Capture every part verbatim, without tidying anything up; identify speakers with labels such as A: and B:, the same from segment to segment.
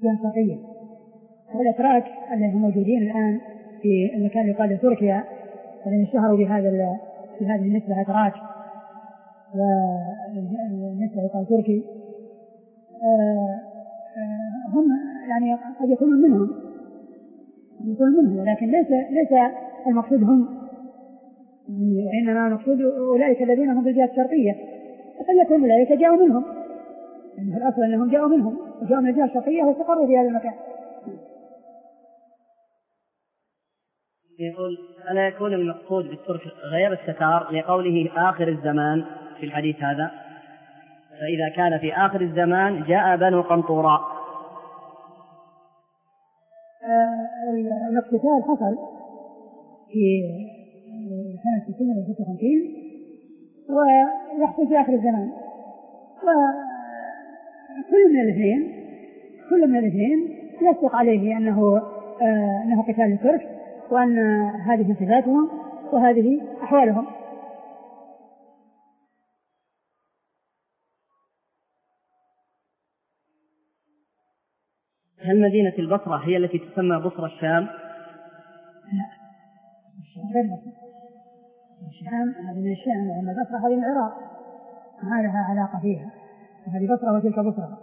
A: جهة شرقية. والأتراك الذين موجودين الآن في المكان يقال له تركيا الذين اشتهروا بهذا بهذه النسبة أتراك والنسبة يقال تركي هم يعني قد يكونون منهم يكونون منهم ولكن ليس ليس المقصود هم، وإنما المقصود أولئك الذين هم في الجهة الشرقية، فقد يكون أولئك جاءوا منهم، يعني في الأصل أنهم جاءوا منهم وجاءوا من الجهة الشرقية واستقروا في هذا المكان.
B: يقول ألا يكون المقصود بالترك غير الستار لقوله آخر الزمان في الحديث هذا؟ فإذا كان في آخر الزمان جاء بنو قنطوراء.
A: الاقتتال حصل في سنة ستين وستة وخمسين ويحصل في آخر الزمان، وكل من الاثنين كل من الاثنين يصدق عليه أنه آه أنه قتال الترك، وأن هذه صفاتهم وهذه أحوالهم.
B: هل مدينة البصرة هي التي تسمى بصرة الشام؟
A: لا، غير بصرة. الشام هذه من الشام، وأن البصرة هذه من العراق، ما لها علاقة فيها، وهذه بصرة وتلك بصرة.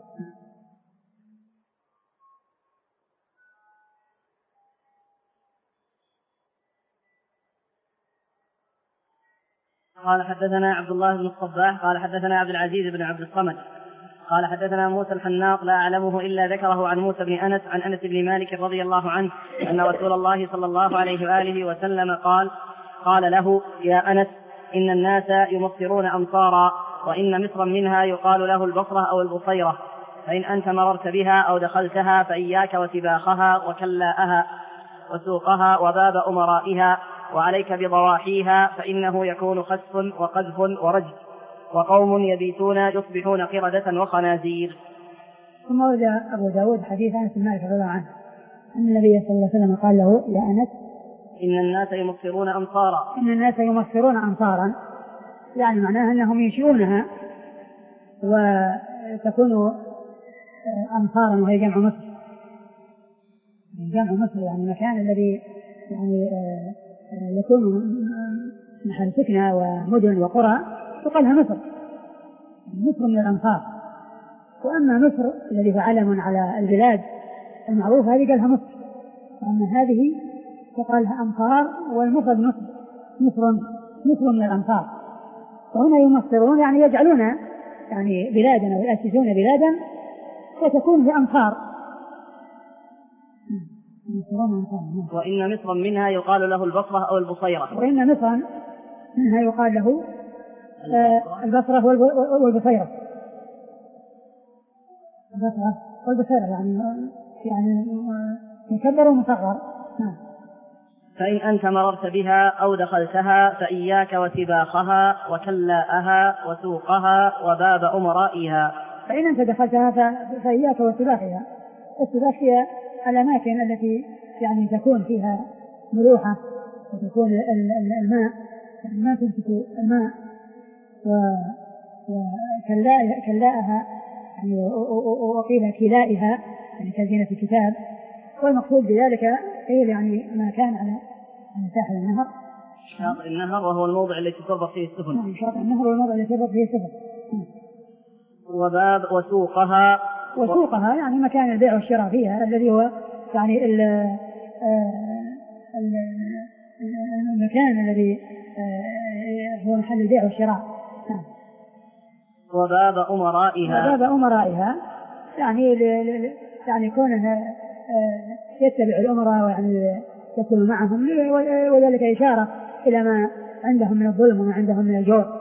B: قال حدثنا عبد الله بن الصباح قال حدثنا عبد العزيز بن عبد الصمد قال حدثنا موسى الحناق لا أعلمه إلا ذكره عن موسى بن أنس عن أنس بن مالك رضي الله عنه أن رسول الله صلى الله عليه وآله وسلم قال قال له يا أنس إن الناس يمصرون أمصارا وإن مصرا منها يقال له البصرة أو البصيرة، فإن أنت مررت بها أو دخلتها فإياك وسباخها وكلاءها وسوقها وباب أمرائها، وعليك بضواحيها فإنه يكون خسف وقذف ورجل، وقوم يبيتون يصبحون قردة وخنازير.
A: ثم وجاء أبو داود حديث أنس بن مالك رضي الله عنه أن النبي صلى الله عليه وسلم قال له يا أنس
B: إن الناس يمصرون أمصارا
A: إن الناس يمصرون أمصارا، يعني معناها أنهم ينشئونها وتكون أمصارا وهي جمع مصر. جمع مصر يعني المكان الذي يعني يكون محل سكنة ومدن وقرى تقالها مصر. مصر من الأمصار، وأما مصر الذي هو علم على البلاد المعروف هذه قالها مصر، وأما هذه تقالها أمصار، والمفرد مصر مصر مصر من الأمصار. وهنا يمصرون يعني يجعلون يعني بلادا ويأسسون بلادا وتكون في أمصار.
B: وإن مصرا منها يقال له البصرة أو البصيرة
A: وإن مصرا منها يقال له البصرة والبصيرة. البصرة والبصيرة يعني يعني مكبر ومصغر.
B: فإن أنت مررت بها أو دخلتها فإياك وسباخها وكلاءها وسوقها وباب أمرائها.
A: فإن أنت دخلتها فإياك وسباخها. السباخ هي الأماكن التي يعني تكون فيها ملوحة وتكون الماء يعني ما تمسك الماء، وكلاءها يعني وقيل كلائها يعني كزينة الكتاب. والمقصود بذلك هي يعني ما كان على ساحل النهر
B: شاطئ النهر، وهو الموضع الذي تربط فيه السفن.
A: نعم، شاطئ النهر والموضع الذي تربط فيه السفن.
B: وباب وسوقها
A: وسوقها يعني مكان البيع والشراء فيها الذي هو يعني المكان الذي هو محل البيع والشراء.
B: وباب أمرائها
A: وباب أمرائها يعني يعني كونها يتبع الأمراء ويعني يكون معهم، وذلك إشارة إلى ما عندهم من الظلم وما عندهم من الجور.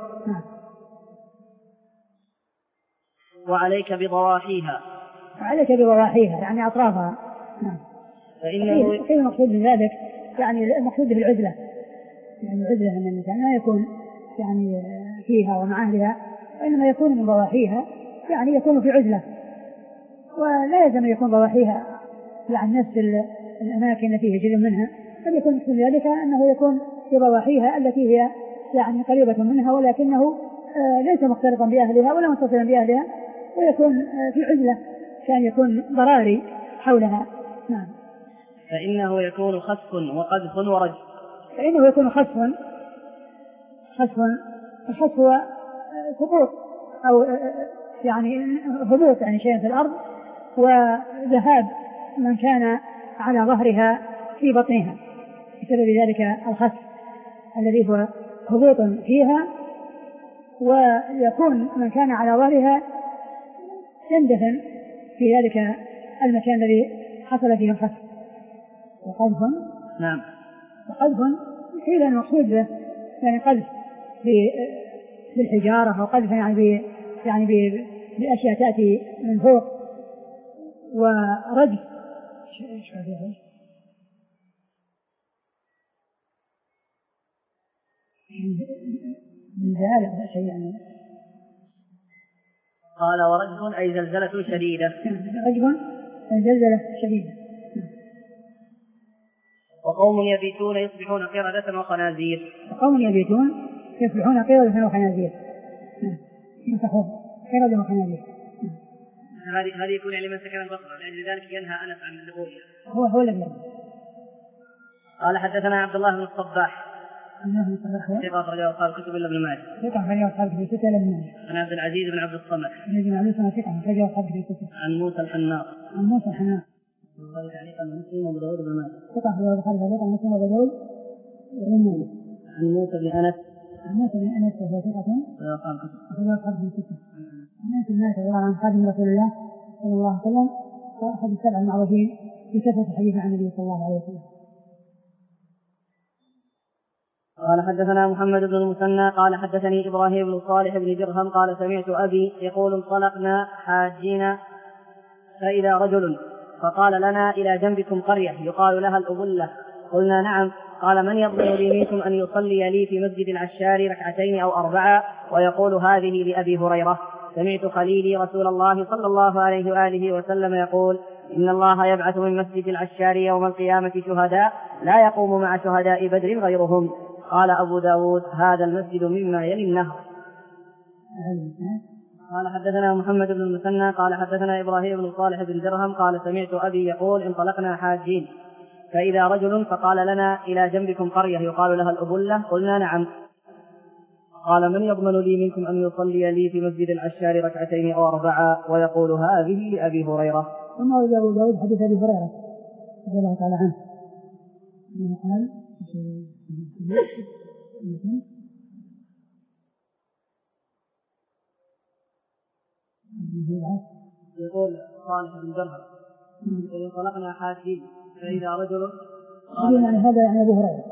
B: وعليك بضواحيها
A: وعليك بضواحيها يعني أطرافها. نعم.
B: فإنه
A: كيف المقصود بذلك؟ يعني المقصود بالعزلة، يعني العزلة أن الإنسان لا يكون يعني فيها ومع أهلها، وإنما يكون من ضواحيها يعني يكون في عزلة، ولا يلزم يكون ضواحيها يعني نفس الأماكن التي يجري منها، بل يكون في ذلك أنه يكون في ضواحيها التي هي يعني قريبة منها ولكنه ليس مختلطا بأهلها ولا متصلا بأهلها، ويكون في عزلة كان يكون ضراري حولها. نعم.
B: فإنه يكون خسف وقذف ورجم.
A: فإنه يكون خسف خسف الخسف هو سقوط أو يعني هبوط يعني شيء في الأرض وذهاب من كان على ظهرها في بطنها بسبب ذلك الخسف الذي هو هبوط فيها، ويكون من كان على ظهرها يندفن في ذلك المكان الذي حصل فيه الخسف. وقذف
B: نعم.
A: وقذف قيل المقصود به يعني قذف بالحجارة أو قذف يعني ب يعني بأشياء تأتي من فوق. ورجم من زلزال شيء يعني.
B: قال ورجم أي زلزلة شديدة.
A: رجم أي زلزلة شديدة.
B: وقوم يبيتون يصبحون قردة وخنازير.
A: وقوم يبيتون يصبحون قردة وخنازير. يصبحون قردة وخنازير.
B: هذه هذه يكون لمن سكن البصرة لأجل ذلك ينهى أنس عن الرؤيا.
A: هو هو الذي.
B: قال حدثنا عبد الله بن الصباح.
A: الله بن الصباح.
B: ثقة أخرجه أصحاب الكتب إلا ابن ماجه.
A: ثقة أخرجه أصحاب الكتب إلا ابن ماجه.
B: عن عبد العزيز بن عبد الصمد.
A: بن عبد الصمد ثقة أخرجه أصحاب الكتب.
B: عن موسى الحناق.
A: عن موسى الحناق.
B: البخاري تعليقا مسلم وابو داود بن ماجه.
A: ثقة أخرجه البخاري تعليقا مسلم وابو داود بن ماجه.
B: عن موسى بن أنس.
A: عن موسى بن أنس وهو ثقة أخرجه أصحاب الكتب. عن أنس بن مالك رضي الله عنه خادم رسول الله صلى الله عليه وسلم وأحد السبع المعروفين بكثرة الحديث عن النبي صلى الله عليه وسلم.
B: قال حدثنا محمد بن المثنى قال حدثني إبراهيم بن صالح بن درهم قال سمعت أبي يقول انطلقنا حاجين فإذا رجل فقال لنا إلى جنبكم قرية يقال لها الأبلة. قلنا نعم. قال من يضمن لي منكم أن يصلي لي في مسجد العشار ركعتين أو أربعة ويقول هذه لأبي هريرة. سمعت خليلي رسول الله صلى الله عليه وآله وسلم يقول إن الله يبعث من مسجد العشار يوم القيامة شهداء لا يقوم مع شهداء بدر غيرهم. قال أبو داود هذا المسجد مما يلي النهر. قال حدثنا محمد بن المثنى قال حدثنا إبراهيم بن صالح بن درهم قال سمعت أبي يقول انطلقنا حاجين فإذا رجل فقال لنا إلى جنبكم قرية يقال لها الأبلة. قلنا نعم. قال من يضمن لي منكم أن يصلي لي في مسجد العشار ركعتين أو أربعة ويقول هذه لأبي هريرة.
A: ثم أبو داود حديث أبي هريرة رضي الله تعالى عنه قال
B: يقول صالح بن درهم يقول انطلقنا حاجين فإذا رجل
A: يعني هذا يعني أبو هريرة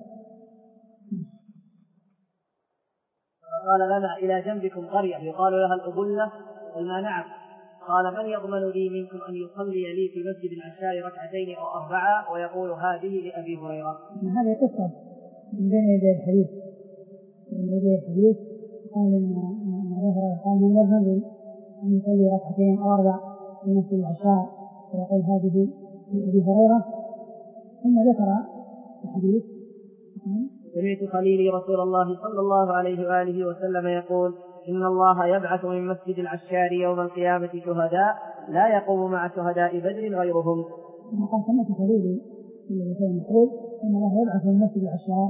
B: قال لنا إلى جنبكم قرية يقال لها الأبلة. قلنا نعم. قال من يضمن لي منكم أن يصلي لي في مسجد العشار ركعتين أو أربعة ويقول هذه لأبي هريرة.
A: هذه قصة من بين يدي الحديث من يدي الحديث قال إن أبو هريرة قال من يضمن لي أن يصلي ركعتين أو أربع في مسجد العشار ويقول هذه لأبي هريرة. ثم ذكر الحديث
B: سمعت خليلي رسول الله صلى الله عليه وآله وسلم يقول إن الله يبعث من مسجد العشار يوم القيامة شهداء لا يقوم مع شهداء بدر غيرهم.
A: قال سمعت خليلي يقول إن الله يبعث من مسجد العشار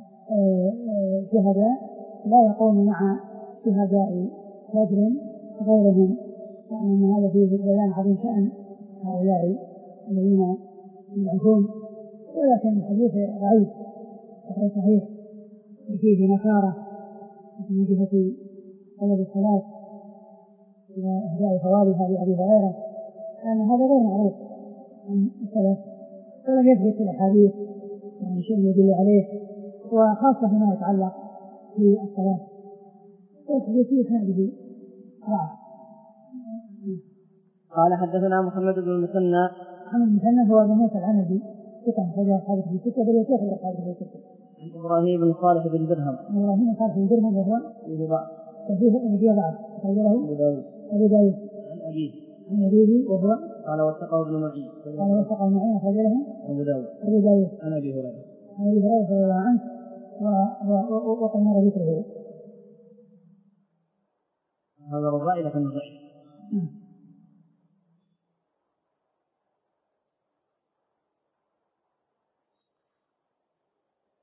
A: شهداء لا يقوم مع شهداء بدر غيرهم. يعني أن هذا فيه بيان عظيم شأن هؤلاء الذين يبعثون. ولكن الحديث ضعيف غير صحيح وفيه نكارة من جهة طلب الصلاة وإهداء ثوابها لأبي هريرة لأن هذا غير معروف عن السلف ولم يثبت في الأحاديث يعني شيء يدل عليه وخاصة فيما يتعلق بالصلاة. والحديث هذه ضعف.
B: قال حدثنا محمد بن المثنى.
A: محمد بن المثنى هو أبو موسى العنبي ثقة أخرجه أصحاب في الستة بل يشيخ أصحاب في الستة.
B: عن إبراهيم بن صالح بن درهم.
A: إبراهيم بن صالح بن درهم وهو
B: فيه ضعف.
A: وفيه ضعف أخرج له
B: أبو داود.
A: أبو داود.
B: عن أبيه.
A: عن أبيه وهو
B: قال وثقه ابن معين.
A: قال وثقه ابن معين أخرج له
B: أبو داود.
A: أبو داود.
B: عن أبي هريرة.
A: عن أبي هريرة رضي الله عنه وقد مر ذكره.
B: هذا رضائي لكن ضعيف.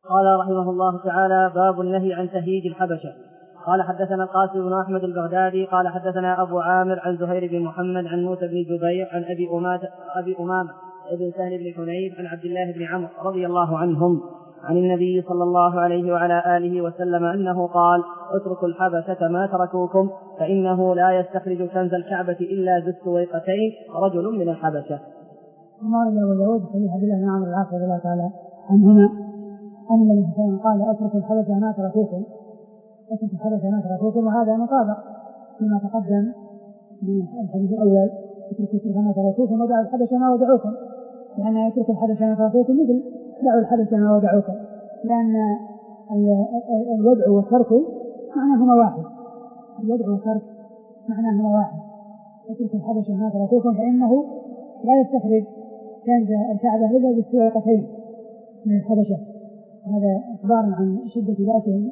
B: قال رحمه الله تعالى: باب النهي عن تهييج الحبشة. قال حدثنا القاسم بن أحمد البغدادي قال حدثنا أبو عامر عن زهير بن محمد عن موسى بن جبير عن أبي أمامة أبي أمامة ابن سهل بن حنيف عن عبد الله بن عمرو رضي الله عنهم عن النبي صلى الله عليه وعلى آله وسلم أنه قال: اتركوا الحبشة ما تركوكم فإنه لا يستخرج كنز الكعبة إلا ذو السويقتين رجل من الحبشة.
A: وقال أبو داود حديث عبد الله بن عمرو العاص رضي الله تعالى عنهما أن النبي صلى الله عليه وسلم قال: اتركوا الحبشة ما تركوكم اتركوا الحبشة ما تركوكم، وهذا مطابق فيما تقدم من الحديث الأول: اتركوا ما تركوكم ودعوا الحبشة ما ودعوكم، لأن يتركوا الحبشة ما تركوكم مثل دعوا الحبشة ما ودعوكم، لأن الودع والترك معناهما واحد، الودع والترك معناهما واحد. اتركوا الحبشة ما تركوكم فإنه لا يستخرج كنز الكعبة إلا بالسويقتين من الحبشة. هذا إخبار عن شدة بأسهم،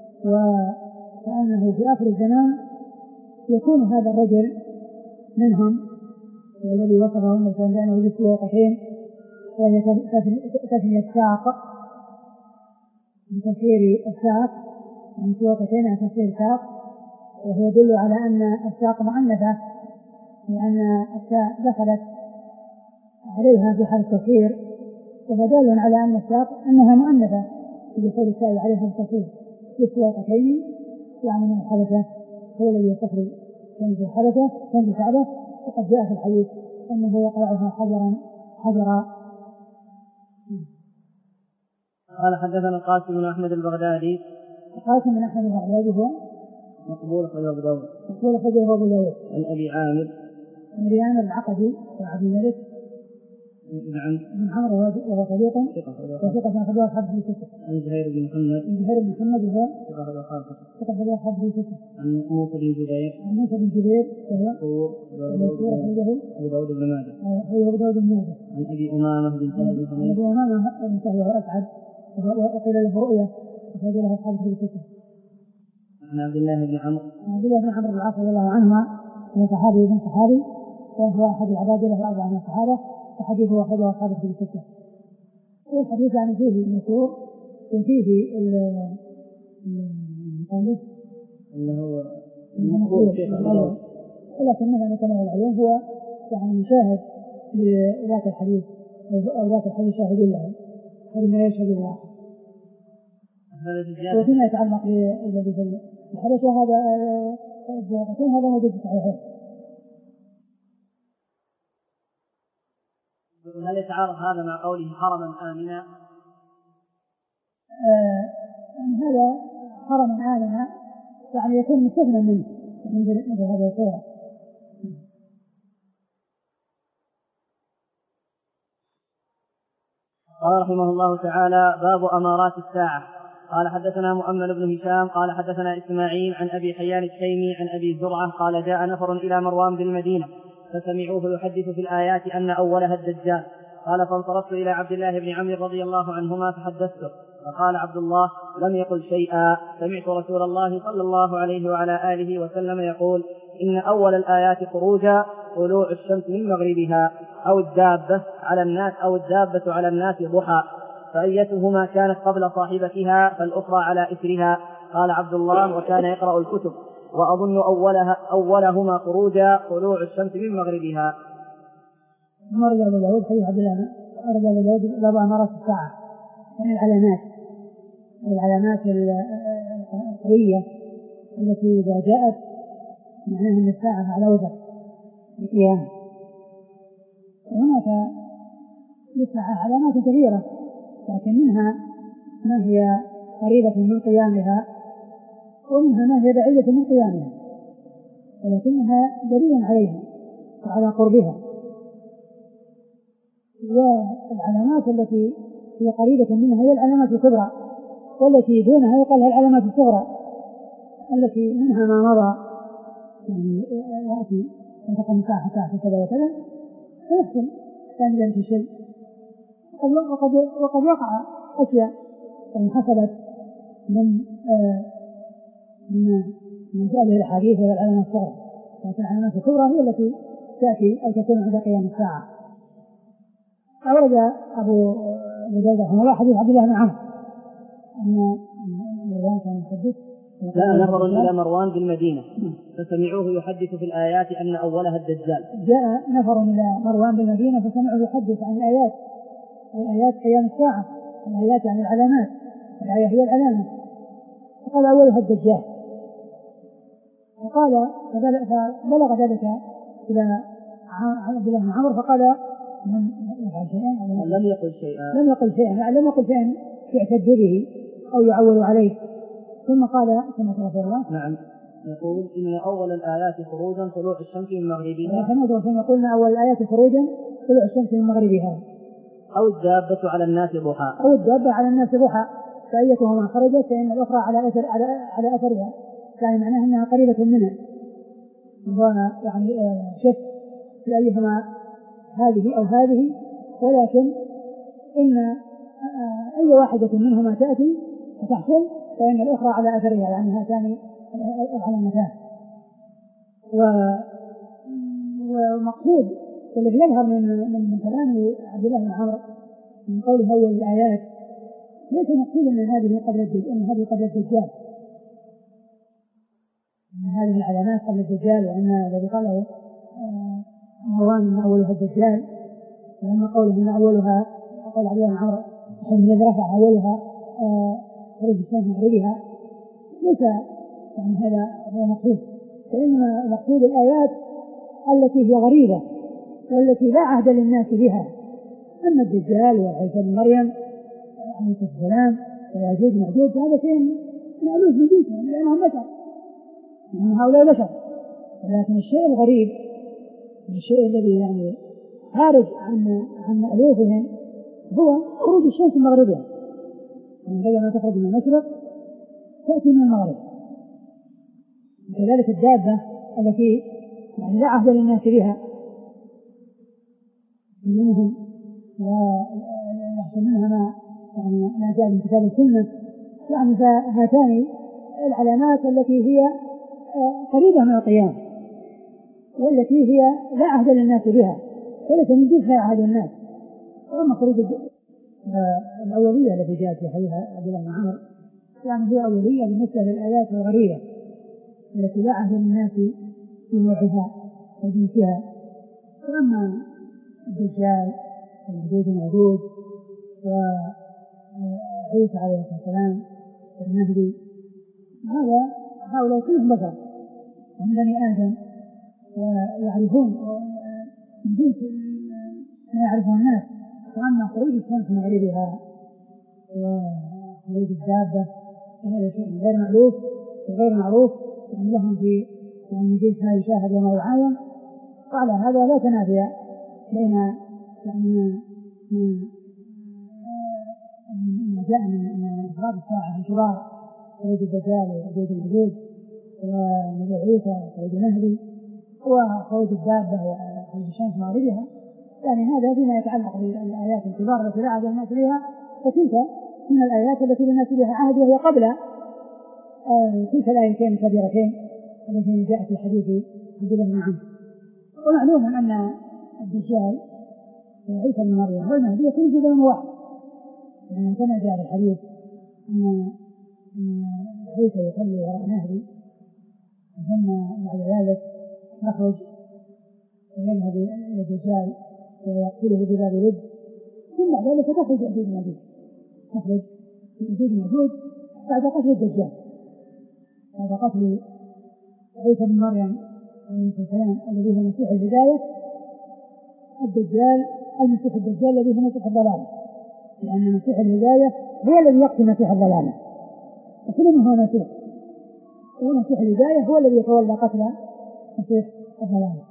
A: وكأنه في آخر الزمان يكون هذا الرجل منهم والذي وصفه النبي صلى الله عليه وسلم بالسويقتين، وهي تثنية الساق بتفسير الساق من سويقتين عن تفسير الساق، وهو يدل على أن الساق مؤنثة لأن الساق دخلت عليها في حال التصوير، وهو دال على أن الساق أنها مؤنثة بدخول الساق عليها التصوير. بالسويقتين يعني من الحبشة هو الذي يستخرج كنز الحبشة كنز الكعبة، وقد جاء في الحديث أنه يقرعها حجرا حجرا.
B: قال حدثنا القاسم بن أحمد البغدادي.
A: القاسم بن أحمد البغدادي هو
B: مقبول أخرجه أبو داود.
A: مقبول أخرجه أبو داود.
B: عن أبي عامر
A: عن أبي عامر العقدي وعبد الملك بن عمرو وهو صديق وثقة أخرجه أصحاب في ستة.
B: عن زهير بن محمد
A: عن زهير بن محمد وهو ثقة أخرجه أصحاب في ستة.
B: عن موسى بن جبير
A: عن موسى بن جبير وهو
B: أبو داود بن ماجه
A: أبو داود بن ماجه.
B: عن أبي أمامة بن سهل بن حنيف.
A: أبي أمامة بن سهل وهو أسعد وقيل له رؤية أخرج له أصحاب في ستة.
B: عن عبد الله بن عمرو
A: عن عبد الله بن عمرو العاص رضي الله عنهما من صحابي بن صحابي، وهو أحد العباد له أربعة من الصحابة، وحديثه أخرجه أصحاب في ستة. والحديث يعني فيه مشهور وفيه قوله
B: اللي هو المقبول شيخ الله،
A: ولكنه كما هو العلوم هو يعني شاهد لذاك الحديث أو ذاك الحديث شاهد له فلما يشهد له. وفيما يتعلق بالذي في الحدث هذا هذا موجود في الصحيحين.
B: هل يتعارض هذا مع قوله حرما آمنا؟
A: آه هذا حرما آمنا يعني يكون مستثنى منه مثل هذه الصورة.
B: قال رحمه الله تعالى: باب أمارات الساعة. قال حدثنا مؤمل بن هشام قال حدثنا إسماعيل عن أبي حيان التيمي عن أبي زرعة قال: جاء نفر إلى مروان بالمدينة فسمعوه يحدث في الآيات أن أولها الدجال. قال: فانصرفت إلى عبد الله بن عمرو رضي الله عنهما فحدثته، فقال عبد الله: لم يقل شيئا، سمعت رسول الله صلى الله عليه وعلى آله وسلم يقول: إن أول الآيات خروجا طلوع الشمس من مغربها، أو الدابة على الناس أو الدابة على الناس ضحى، فأيتهما كانت قبل صاحبتها فالأخرى على إثرها. قال عبد الله: وكان يقرأ الكتب، وأظن أولها أولهما خروجا طلوع الشمس من مغربها.
A: مرجع أبو داود حديث عبد الله مرجع أبو داود باب أمارات الساعة من العلامات العلامات القوية التي إذا جاءت معناها أن الساعة على وجه القيامة. هناك للساعة علامات كثيرة، لكن منها ما هي قريبة من قيامها ومنها ما هي بعيدة من قيامها، ولكنها دليل عليها وعلى قربها. والعلامات التي هي قريبة منها هي العلامات الكبرى، والتي دونها يقال العلامات الصغرى التي منها ما مضى، يعني يأتي أن تقوم ساعة ساعة كذا وكذا فيحسن كان ذلك شيء، وقد, وقد وقع أشياء يعني حصلت من آه من من جاء به الحديث وهي العلامات الصغرى، لكن العلامات الكبرى هي التي تأتي أو تكون عند قيام الساعة. أورد أبو أبو داود رحمه الله حديث عبد الله بن عمرو أن مروان كان يحدث.
B: جاء نفر إلى مروان بالمدينة فسمعوه يحدث في الآيات أن أولها الدجال.
A: جاء نفر إلى مروان بالمدينة فسمعوه يحدث عن الآيات، الآيات قيام الساعة، الآيات عن العلامات، الآية هي العلامة، فقال أولها الدجال. فقال فبلغ ذلك إلى عبد الله بن عمرو فقال لم يفعل شيئا،
B: لم يقل شيئا
A: لم يقل شيئا يعني لم يقل شيئا يعتد به أو يعول عليه. ثم قال سمعت رسول الله
B: نعم يقول إن أول الآيات خروجا طلوع الشمس من مغربها،
A: سمعت رسول الله يقول أول الآيات خروجا طلوع الشمس من مغربها،
B: أو الدابة على الناس ضحى،
A: أو الدابة على الناس ضحى، فأيتهما خرجت فإن الأخرى على أثر على على أثرها، يعني معناها أنها قريبة منها، يعني شك في أيهما هذه أو هذه، ولكن إن أي واحدة منهما تأتي وتحصل فإن الأخرى على أثرها، يعني هاتان العلامتان. ومقصود والذي يظهر من من كلام عبد الله بن عمرو من قوله أول الآيات ليس مقصود أن هذه قبل الدجال، أن هذه قبل الدجال، أن هذه العلامات قبل الدجال، وأن الذي قاله مروان أن أولها الدجال، وأن قوله أن أولها قول عبد الله بن عمرو حين رفع أولها خروج الشمس من مغربها، ليس يعني هذا هو مقصود، وإنما مقصود الآيات التي هي غريبة والتي لا عهد للناس بها. أما الدجال وعيسى بن مريم عليه السلام ويأجوج ومأجوج هذا شيء مألوف من جنسهم لأنهم بشر، يعني هؤلاء بشر، ولكن الشيء الغريب الشيء الذي يعني خارج عن عن مألوفهم هو خروج الشمس من مغربها، يعني بدل ما تخرج من المشرق تأتي من المغرب. وكذلك الدابة التي يعني لا عهد للناس بها منهم ويحصل منها ما يعني ما جاء من كتاب السنة، يعني فهاتان العلامات التي هي قريبة من القيام والتي هي لا عهد للناس بها وليس من جنس لا عهد الناس. وأما خروج الأولية التي جاءت في حديث عبد الله بن عمرو يعني هي أولية بالنسبة للآيات الغريبة التي لا عهد للناس في نوعها وجنسها. وأما الدجال واليأجوج ومأجوج وعيسى عليه السلام والمهدي هذا هؤلاء كلهم بشر ومن بني آدم ويعرفون من جنس ما يعرفون الناس. وأما خروج الشمس من مغربها وخروج الدابة فهذا شيء غير مألوف وغير معروف، يعني لهم في يعني جنس ما يشاهد وما يعاين. وعلى هذا لا تنافي بين يعني ما جاء من أسباب الساعة انتظار خروج الدجال وخروج الموجود ونزول عيسى وخروج المهدي وخروج الدابة وخروج الشمس مغربها، يعني هذا فيما يتعلق بالآيات الكبار التي لا عهد الناس بها، وتلك من الآيات التي للناس بها عهد وهي قبل آه تلك الآيتين الكبيرتين التي جاءت في حديث عبد الله بن عمرو. ومعلوم أن الدجال وعيسى بن مريم والمهدي يكون في زمن واحد، يعني كما جاء في الحديث أن عيسى يصلي وراء مهدي ثم بعد ذلك يخرج ويذهب إلى الدجال ويقتله بباب لد، ثم بعد ذلك تخرج يأجوج ومأجوج تخرج يأجوج ومأجوج بعد قتل الدجال، بعد قتل عيسى بن مريم عليه السلام الذي هو مسيح الهداية. الدجال المسيح الدجال الذي هو مسيح الضلالة، لأن مسيح الهداية هو الذي يقتل مسيح الضلالة، وكل من هو مسيح ومسيح الهداية هو الذي يتولى قتل مسيح الضلالة.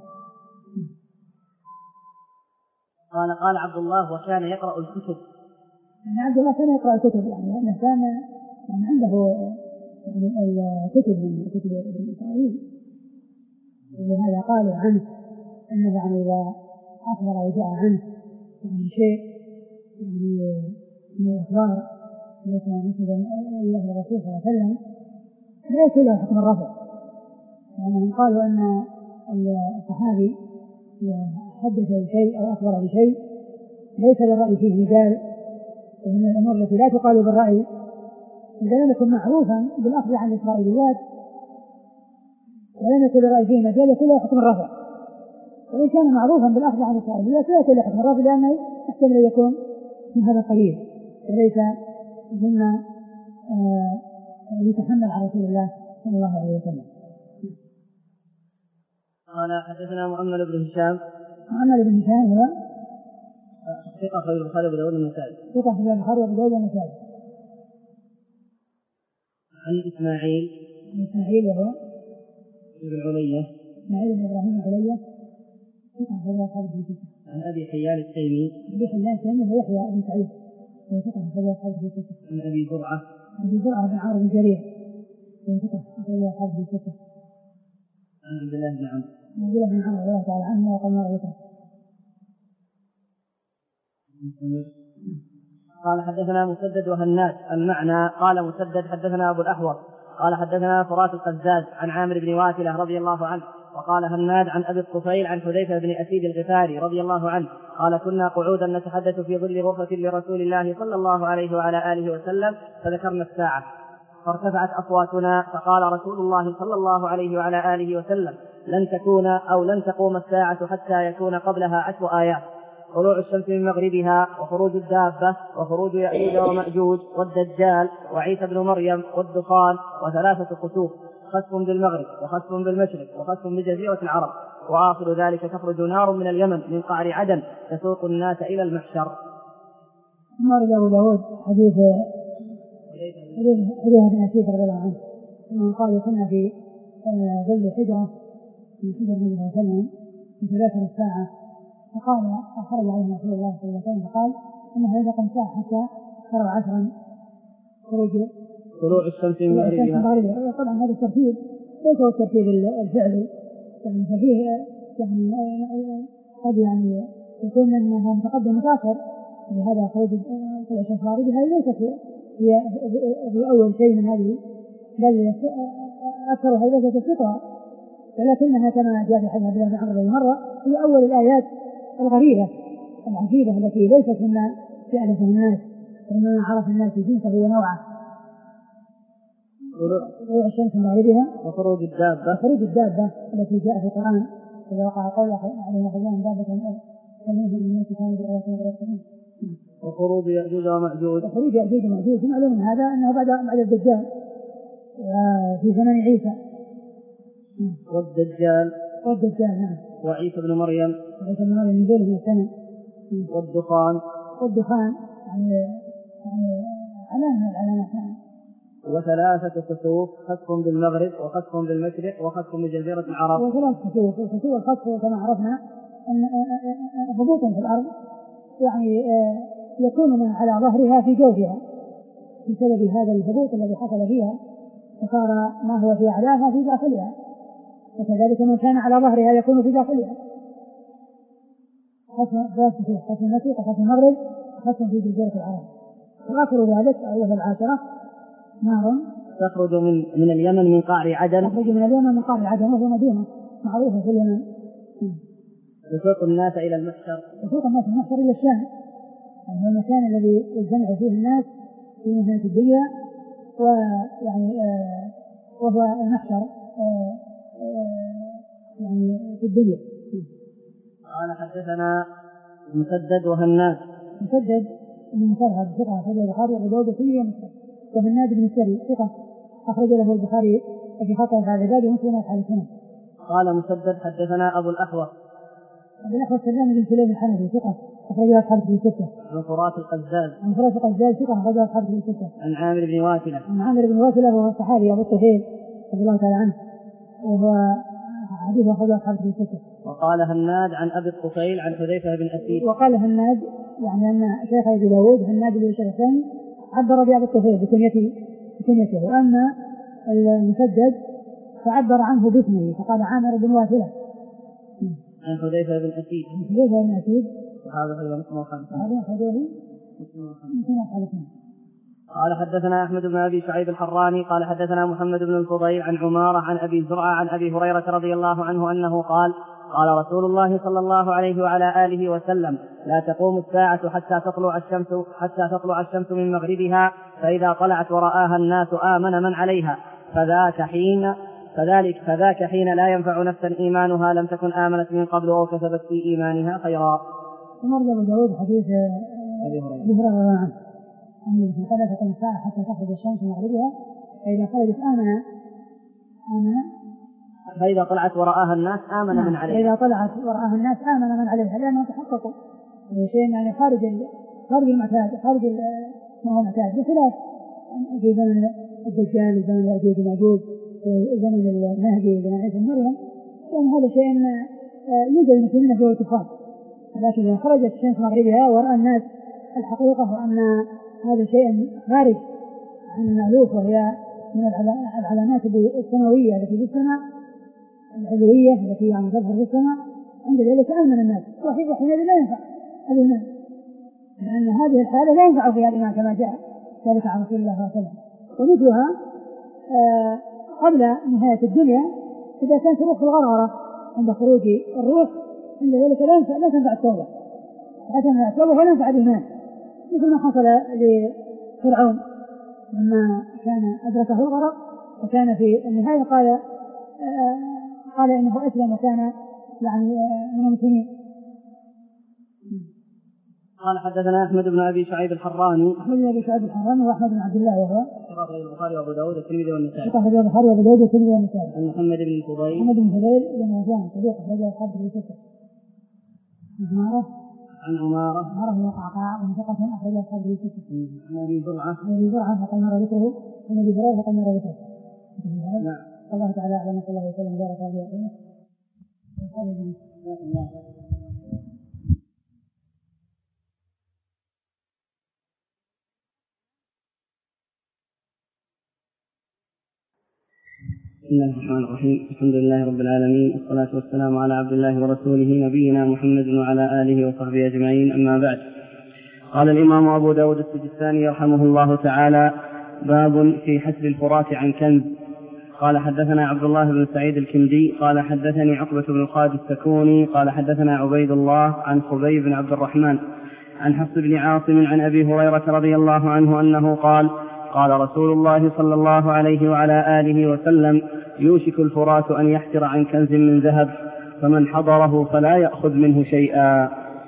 B: قال قال عبد الله وكان يقرأ الكتب.
A: يعني عبد الله كان يقرأ الكتب، يعني لأنه كان يعني عنده يعني الكتب من كتب ابن إسرائيل، ولهذا قالوا عنه أنه يعني إذا أخبر أو جاء عنه يعني شيء يعني من الأخبار ليس مثل أي الرسول صلى الله عليه وسلم ليس له حكم الرفع، لأنهم قالوا أن الصحابي حدث بشيء أو أخبر بشيء ليس للرأي فيه مجال، ومن الأمور التي لا تقال بالرأي إذا لم يكن معروفا بالأخذ عن الإسرائيليات ولم يكن لرأي فيه مجال يكون له حكم الرفع، وإن كان معروفا بالأخذ عن الإسرائيليات لا يكون له حكم الرفع لأنه يحتمل أن يكون من هذا القبيل وليس مما آه يتحمل على رسول الله صلى الله عليه وسلم.
B: قال حدثنا محمد بن هشام.
A: محمد بن هشام هو
B: ثقة في البخاري وأبو داود والنسائي.
A: ثقة في البخاري وأبو داود والنسائي.
B: عن إسماعيل.
A: إسماعيل وهو
B: ابن علية.
A: إسماعيل بن إبراهيم علية ثقة في البخاري وأبو داود.
B: عن أبي حيان التيمي.
A: أبي حيان التيمي هو يحيى بن سعيد وهو ثقة في البخاري وأبو داود.
B: عن أبي زرعة.
A: أبي زرعة بن عمرو بن جرير وهو ثقة في البخاري وأبو داود.
B: عن عبد الله بن عمرو.
A: عبد الله بن عمرو رضي الله تعالى عنه وقال ما رأيته.
B: قال حدثنا مسدد وهناد. المعنى قال مسدد حدثنا أبو الأحوص قال حدثنا فرات القزاز عن عامر بن واثلة رضي الله عنه، وقال هناد عن أبي الطفيل عن حذيفة بن أسيد الغفاري رضي الله عنه قال كنا قعودا نتحدث في ظل غرفة لرسول الله صلى الله عليه وعلى آله وسلم فذكرنا الساعة فارتفعت أصواتنا فقال رسول الله صلى الله عليه وعلى آله وسلم لن تكون أو لن تقوم الساعة حتى يكون قبلها عشر آيات: طلوع الشمس من مغربها، وخروج الدابة، وخروج يأجوج ومأجوج، والدجال، وعيسى بن مريم، والدخان، وثلاثة خسوف: خسف بالمغرب، وخسف بالمشرق، وخسف بجزيرة العرب، وآخر ذلك تخرج نار من اليمن من قعر عدن تسوق الناس إلى المحشر.
A: ورد أبو داود حديث حديث بن أسيد رضي الله عنه أنه قال كنا في ظل حجرة من حجر النبي صلى الله عليه وسلم في ثلاثة الساعة، فقال أخرج عليه رسول الله صلى الله عليه وسلم فقال إنها لا تقوم ساعة حتى ترى عشرا خروج
B: طلوع الشمس من مغربها.
A: طبعا هذا الترتيب ليس هو الترتيب الفعلي، يعني ففيه يعني قد يعني يكون أنها متقدم متأخر، لهذا خروج طلوع الشمس من مغربها ليست هي في أول شيء من هذه، بل أكثرها ليست الفطرة، ولكنها كما جاء في حديث عبد الله بن عمرو الذي مر هي أول الآيات الغريبة العجيبة التي ليست مما يعرفه الناس ومما عرف الناس جنسه ونوعه: طلوع الشمس من مغربها،
B: وخروج الدابة
A: وخروج الدابة التي جاء في القرآن إذا وقع قول عليهم خزائن دابة أو فمنهم الناس كانوا بآياتنا يقتدون،
B: وخروج يأجوج ومأجوج.
A: وخروج يأجوج ومأجوج معلوم من هذا أنه بعد بعد الدجال في زمن عيسى.
B: والدجال
A: والدجال نعم.
B: وعيسى بن مريم
A: وعيسى بن مريم ينزل من السماء.
B: والدخان
A: والدخان يعني يعني علامة من العلامات.
B: وثلاثة خسوف: خسف بالمغرب، وخسف بالمشرق، وخسف بجزيرة العرب.
A: وثلاثة خسوف. الخسوف والخسف كما عرفنا أن هبوط في الأرض يعني يكون من على ظهرها في جوفها بسبب هذا الهبوط الذي حصل فيها، فصار ما هو في أعلاها في داخلها، وكذلك من كان على ظهرها يكون في داخلها. خسف المشرق وخسف المغرب وخسف في جزيرة العرب. وآخر ذلك أيها العاشرة نار
B: تخرج من من اليمن من قعر عدن
A: تخرج من اليمن من قعر عدن، وهي مدينة معروفة في اليمن،
B: تسوق الناس إلى المحشر.
A: تسوق الناس إلى المحشر إلى الشام، يعني هو المكان الذي يجتمع فيه الناس في نهاية الدنيا، ويعني آه وهو المحشر آه آه يعني في الدنيا.
B: قال حدثنا مسدد وهناد.
A: مسدد بن مسرهد ثقة أخرج له البخاري وأبو داود ومسلم، وهناد بن السري ثقة أخرج له البخاري في خطأ على العباد ومسلم أصحاب السنة.
B: قال مسدد حدثنا أبو الأحوص.
A: أبو الأحوص سلام بن سليم الحنفي ثقة أخرج له أصحاب الستة.
B: عن فرات القزاز.
A: عن فرات القزاز ثقة أخرج له أصحاب الستة.
B: عن عامر بن واثلة.
A: عن عامر بن واثلة وهو الصحابي أبو الطفيل رضي الله تعالى عنه، وهو حديث أخرج له أصحاب الستة.
B: وقال هناد عن أبي الطفيل عن حذيفة بن أسيد.
A: وقال هناد يعني أن شيخ أبي داود هناد بن الشيخ الثاني عبر بأبي الطفيل بكنيته بكنيته وأما المسدد فعبر عنه باسمه فقال عامر بن واثلة.
B: عن حذيفة بن أسيد.
A: حذيفة بن أسيد
B: وهذا أيضا اسمه خمسة.
A: هذا حديث اسمه خمسة.
B: قال حدثنا أحمد بن أبي شعيب الحراني قال حدثنا محمد بن الفضيل عن عمارة عن أبي زرعة عن أبي هريرة رضي الله عنه أنه قال: قال رسول الله صلى الله عليه وعلى آله وسلم: لا تقوم الساعة حتى تطلع الشمس حتى تطلع الشمس من مغربها، فإذا طلعت ورآها الناس آمن من عليها، فذاك حين فذلك فذاك حين لا ينفع نفسا إيمانها لم تكن آمنت من قبل أو كسبت في إيمانها خيرا.
A: ومرد أبو داود حديث أبي هريرة عنه أن لا تقوم الساعة حتى تخرج الشمس من مغربها، فإذا خرجت آمن آمن
B: فإذا طلعت ورآها الناس آمن من عليها.
A: فإذا طلعت ورآها الناس آمن من عليها، لأنه تحققوا شيء يعني خارج خارج المعتاد، خارج ما هو معتاد، بخلاف في زمن الدجال وزمن يأجوج ومأجوج وزمن المهدي وزمن عيسى مريم، يعني هذا شيء يوجد المسلمين فيه اتفاق. لكن إذا خرجت الشمس مغربها ورأى الناس الحقيقة وأن هذا شيء خارج عن المألوف، وهي من العلامات السماوية التي في السماء العلوية التي يعني تظهر في السماء، عند ذلك آمن الناس، وحينئذ لا ينفع الإيمان، لأن هذه الحالة لا ينفع فيها الإيمان كما جاء ذلك عن رسول الله صلى الله عليه وسلم. ومثلها آه قبل نهاية الدنيا إذا كانت الروح الغرارة عند خروج الروح، عند ذلك لا ينفع لا تنفع التوبة، لا تنفع التوبة ولا ينفع الإيمان، مثل ما حصل لفرعون لما كان أدركه الغرق وكان في النهاية قال آه قال إنه أسلم وكان يعني من المسلمين.
B: قال حدثنا أحمد بن أبي شعيب الحراني
A: أحمد بن أبي شعيب الحراني وأحمد بن عبد الله وهو
B: ثقة البخاري وأبو داود والترمذي والنسائي.
A: ثقة البخاري وأبو داود والترمذي والنسائي.
B: عن محمد بن فضيل
A: محمد بن فضيل بن عجلان صديق أخرجه أصحاب الكتب الستة. عمارة
B: عن عمارة
A: عمارة بن قعقاع بن ثقة أخرجه أصحاب الكتب الستة.
B: عن أبي زرعة
A: عن أبي زرعة فقد مر ذكره عن أبي هريرة فقد مر ذكره.
B: نعم.
A: الله تعالى أعلم صلى الله عليه وسلم وبارك عليه وسلم.
B: بسم الله الرحمن الرحيم. الحمد لله رب العالمين، والصلاة والسلام على عبد الله ورسوله نبينا محمد وعلى آله وصحبه أجمعين، أما بعد. قال الإمام أبو داود السجستاني يرحمه الله تعالى: باب في حسر الفرات عن كنز. قال حدثنا عبد الله بن سعيد الكندي قال حدثني عقبة بن خالد السكوني قال حدثنا عبيد الله عن خبيب بن عبد الرحمن عن حفص بن عاصم عن أبي هريرة رضي الله عنه أنه قال: قال رسول الله صلى الله عليه وعلى آله وسلم: يوشك الفرات أن يحتر عن كنز من ذهب، فمن حضره فلا يأخذ منه شيئا.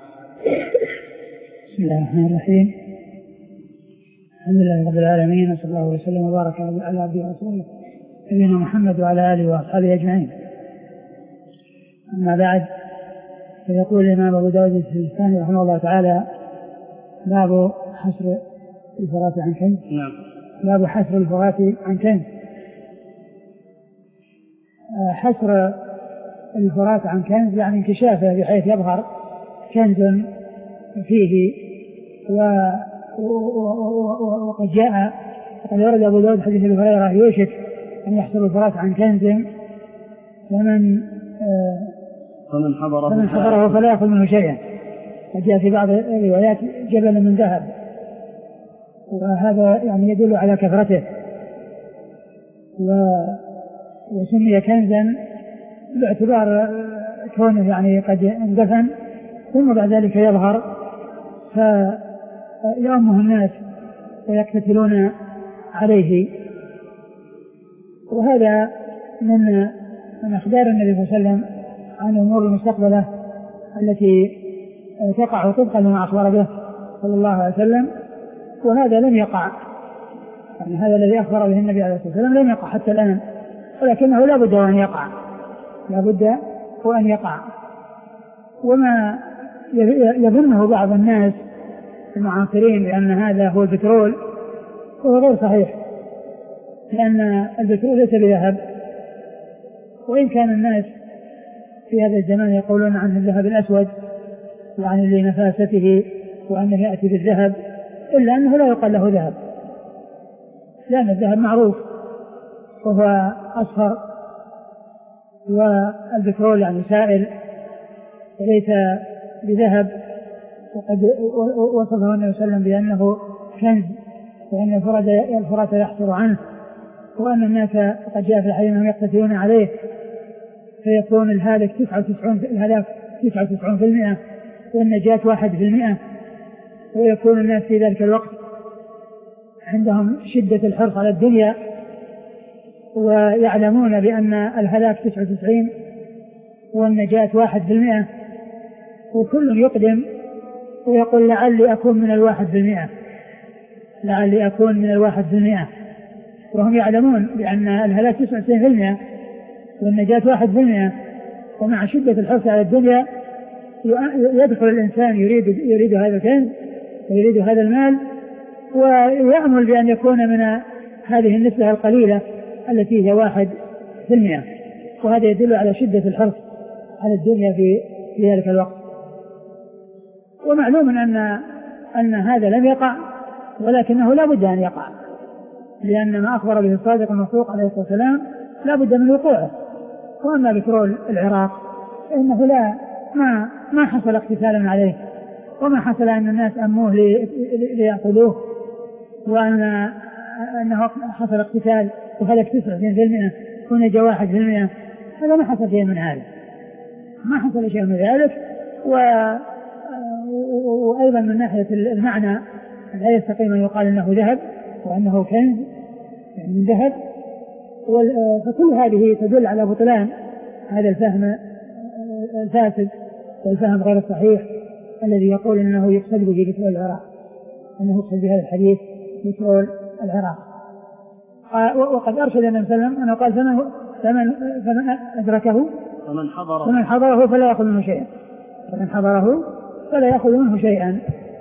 A: بسم الله الرحمن الرحيم. الحمد لله رب العالمين، وصلى الله وسلم وبارك على عبده ورسوله نبينا محمد وعلى آله وأصحابه أجمعين. أما بعد، فيقول الإمام أبو داود السجستاني رحمه الله تعالى: باب حسر الفرات عن كنز.
B: نعم.
A: باب حسر الفرات عن كنز. حسر الفرات عن كنز يعني انكشافه بحيث يظهر كنز فيه، وقد جاء وقد ورد أبو داود حديث أبي هريرة: يوشك أن يحسر الفرات عن كنز فمن
B: فمن حضره,
A: فمن حضره فلا يأخذ منه شيئا. وجاء في بعض الروايات جبل من ذهب، وهذا يعني يدل على كثرته، وسمي كنزا باعتبار كونه يعني قد اندفن ثم بعد ذلك يظهر فيأمه الناس ويقتتلون عليه. وهذا من من أخبار النبي صلى الله عليه وسلم عن الأمور المستقبلة التي تقع طبقا لما أخبر به صلى الله عليه وسلم، وهذا لم يقع، يعني هذا الذي أخبر به النبي عليه الصلاة والسلام لم يقع حتى الآن، ولكنه لا بد أن يقع، لا بد وأن يقع. وما يظنه بعض الناس المعاصرين بأن هذا هو البترول هو غير صحيح، لأن البترول ليس بذهب، وإن كان الناس في هذا الزمان يقولون عنه الذهب الأسود يعني لنفاسته وأنه يأتي بالذهب، إلا أنه لا يقال له ذهب، لأن الذهب معروف وهو أصفر، والبترول يعني سائل وليس بذهب. وقد وصفه النبي صلى الله عليه وسلم بأنه كنز، وأن الفرات يحصر عنه، وأن الناس قد جاء في الحديث أنهم يقتتلون عليه. فيكون الهالك تسعة وتسعون الهلاك تسعة وتسعون في المئة والنجاة واحد في المئة، ويكون الناس في ذلك الوقت عندهم شدة الحرص على الدنيا، ويعلمون بأن الهلاك تسعة وتسعين والنجاة واحد في المئة، وكل يقدم ويقول لعلي أكون من الواحد في المئة، لعلي أكون من الواحد في المئة، وهم يعلمون بأن الهلاك تسعة وتسعين في المئة والنجاة واحد في المئة. ومع شدة الحرص على الدنيا يدخل الإنسان يريد, يريد هذا الكنز ويريد هذا المال، ويأمل بأن يكون من هذه النسبة القليلة التي هي واحد في المئة، وهذا يدل على شدة الحرص على الدنيا في, في ذلك الوقت. ومعلوم أن, أن هذا لم يقع، ولكنه لا بد أن يقع، لأن ما أخبر به الصادق المصدوق عليه الصلاة والسلام لا بد من وقوعه. وأما بترول العراق فإنه لا ما ما حصل اقتتال عليه، وما حصل أن الناس أموه ليأخذوه، وأن أنه حصل اقتتال وهلك تسعة وتسعين في المئة ونجا واحد في المئة. هذا ما حصل شيء من هذا، ما حصل شيء من ذلك. و... وأيضا من ناحية المعنى لا يستقيم أن يقال أنه ذهب وأنه كنز من ذهب. فكل هذه تدل على بطلان هذا الفهم الفاسد والفهم غير الصحيح الذي يقول أنه يقصد به بترول العراق، أنه يقصد بهذا الحديث بترول العراق. وقد أرشد النبي صلى الله عليه وسلم أنه قال فمن, فمن, فمن أدركه
B: فمن حضره,
A: فمن حضره فلا يأخذ منه شيئا، فمن حضره فلا يأخذ منه شيئا.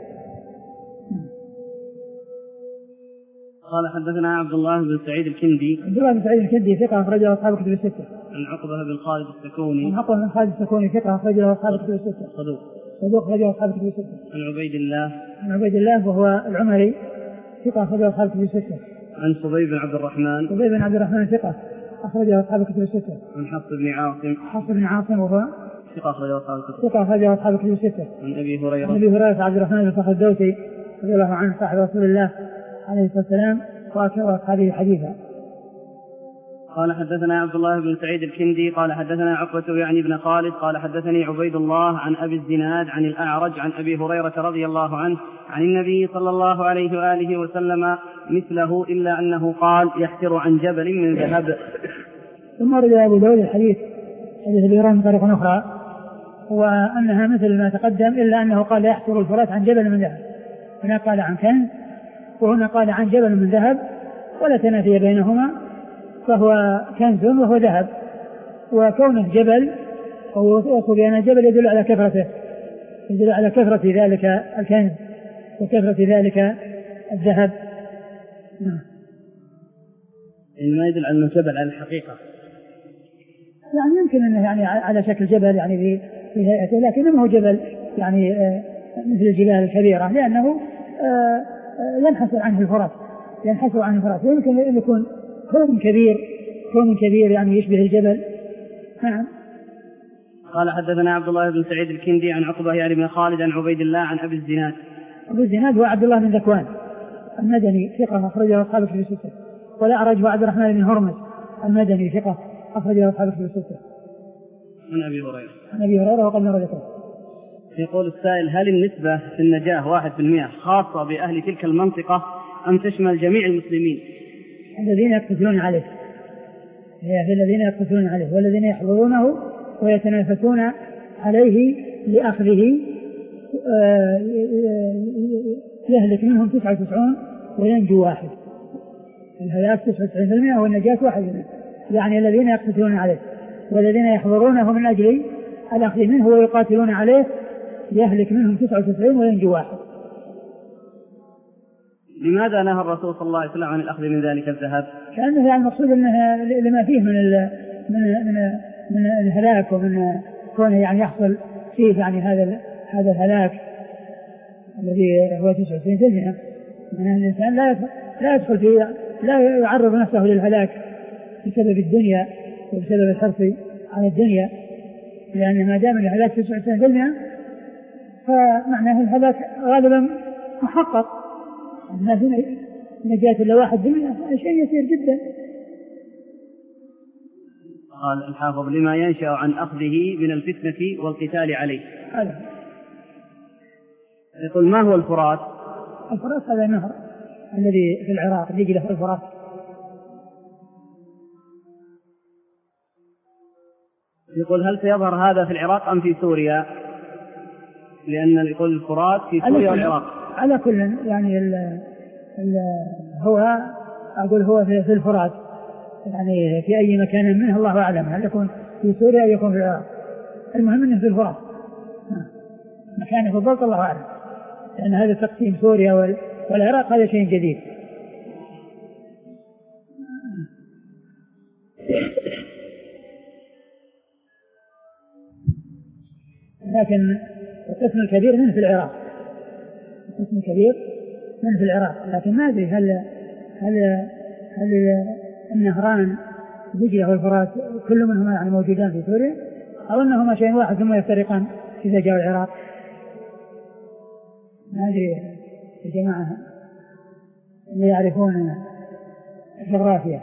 B: قال حدثنا عبد الله بن سعيد الكندي.
A: عبد الله بن سعيد الكندي ثقة أخرجه أصحاب الكتب الستة.
B: عن عقبة بن خالد السكوني.
A: عن عقبة بن خالد السكوني ثقة أخرجه أصحاب الكتب الستة.
B: صدوق.
A: صدوق أخرجه أصحاب الكتب الستة.
B: عن عبيد الله.
A: عن عبيد الله وهو العمري ثقة أخرجه أصحاب الكتب الستة.
B: عن صبيب بن عبد الرحمن.
A: صبيب بن عبد الرحمن ثقة أخرجه أصحاب الكتب الستة.
B: عن حفص بن عاصم.
A: حفص بن عاصم وهو
B: ثقة أخرجه أصحاب الكتب.
A: ثقة أخرجه أصحاب الكتب الستة.
B: عن أبي هريرة.
A: عن أبي هريرة عبد الرحمن بن صخر الدوسي رضي الله عنه صاحب رسول الله عليه الصلاة والسلام وأكثر أصحابه حديثا.
B: قال حدثنا عبد الله بن سعيد الكندي قال حدثنا عقبة يعني بن خالد قال حدثني عبيد الله عن أبي الزناد عن الأعرج عن أبي هريرة رضي الله عنه عن النبي صلى الله عليه وآله وسلم مثله إلا أنه قال يحتر عن جبل من ذهب.
A: ثم رد أبو داود الحديث حديث أبي هريرة من طريق أخرى وأنها مثل ما تقدم إلا أنه قال يحتر الفرات عن جبل من ذهب. هنا قال عن كنز وهنا قال عن جبل من ذهب ولا تنافي بينهما، فهو كنز وهو ذهب، وكونه جبل ووصف بأن الجبل يدل على كثرته، يدل على كثرة ذلك الكنز وكثرة ذلك الذهب.
B: يعني ما يدل على جبل على الحقيقة،
A: يعني يمكن أنه يعني على شكل جبل يعني في في هيئته، لكن ما هو جبل يعني مثل الجبال الكبيرة، لأنه ينحسر عنه الفرات، ينحسر عنه الفرات، يمكن أن يكون كون كبير، كون كبير يعني يشبه الجبل. نعم.
B: قال حدثنا عبد الله بن سعيد الكندي عن عقبة يعني بن خالد عن عبيد الله عن أبي الزناد.
A: أبي الزناد هو عبد الله بن ذكوان المدني ثقة أخرجه أصحاب الكتب الستة. والأعرج هو عبد الرحمن بن هرمز المدني ثقة أخرجه أصحاب الكتب الستة.
B: عن أبي هريرة.
A: عن أبي هريرة وقد مر ذكره.
B: يقول السائل: هل النسبة في النجاة واحد في المئة خاصة بأهل تلك المنطقة أم تشمل جميع المسلمين؟
A: الذين يقتتلون عليه، هي الذين يقتتلون عليه والذين يحضرونه ويتنافسون عليه لأخذه يهلك منهم تسعة وتسعون وينجو واحد. الهلاك تسعة وتسعين بالمئة والنجاة واحد بالمئة، يعني الذين يقتتلون عليه والذين يحضرونه من أجل الأخذ منه ويقاتلون عليه يهلك منهم تسعة وتسعين وينجو واحد.
B: لماذا نهى الرسول صلى الله عليه وسلم عن الأخذ من ذلك الذهب؟
A: كأنه يعني المقصود أنه لما فيه من من من من الهلاك ومن كونه يعني يحصل فيه يعني هذا هذا الهلاك الذي هو تسعة وتسعين بالمئة من الإنسان لا لا يدخل فيه، لا يعرض نفسه للهلاك بسبب الدنيا وبسبب الحرص على الدنيا، لأن ما دام الهلاك تسعة وتسعين بالمئة فمعناه الهلاك غالبا محقق، ما في نجاة إلا واحد بالمئة، شيء يسير جدا.
B: قال الحافظ لما ينشأ عن أخذه من الفتنة والقتال عليه.
A: هذا
B: يقول ما هو الفرات؟
A: الفرات هذا النهر الذي في العراق دجلة الفرات.
B: يقول هل سيظهر هذا في العراق أم في سوريا؟ لأن يقول الفرات في سوريا والعراق.
A: على كل يعني ال ال هو أقول هو في, في الفرات يعني في أي مكان منه الله أعلم، هل يكون في سوريا أو يكون في العراق، المهم أنه في الفرات مكانه بالضبط الله أعلم، لأن هذا تقسيم سوريا والعراق هذا شيء جديد. لكن القسم الكبير من في العراق، القسم الكبير من في العراق، لكن ما أدري هل هل هل النهران دجلة والفرات كل منهما يعني موجودان في سوريا أو أنهما شيء واحد ثم يفترقان إذا جاءوا العراق. ما أدري يا جماعة اللي يعرفون الجغرافيا.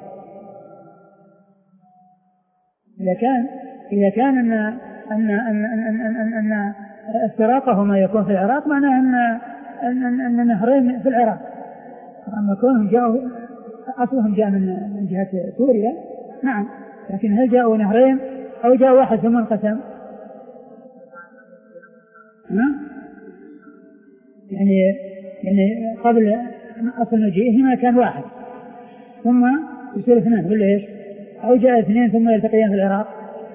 A: إذا كان إذا كان أن أن أن أن أن أن افتراقهما يكون في العراق معناه أن أن أن النهرين في العراق، أما كونهم جاءوا أصلهم جاء من جهة سوريا نعم، لكن هل جاءوا نهرين أو جاء واحد ثم انقسم؟ يعني يعني قبل أصل مجيئهما كان واحد ثم يصير اثنين ولا إيش؟ أو جاء اثنين ثم يلتقيان في العراق.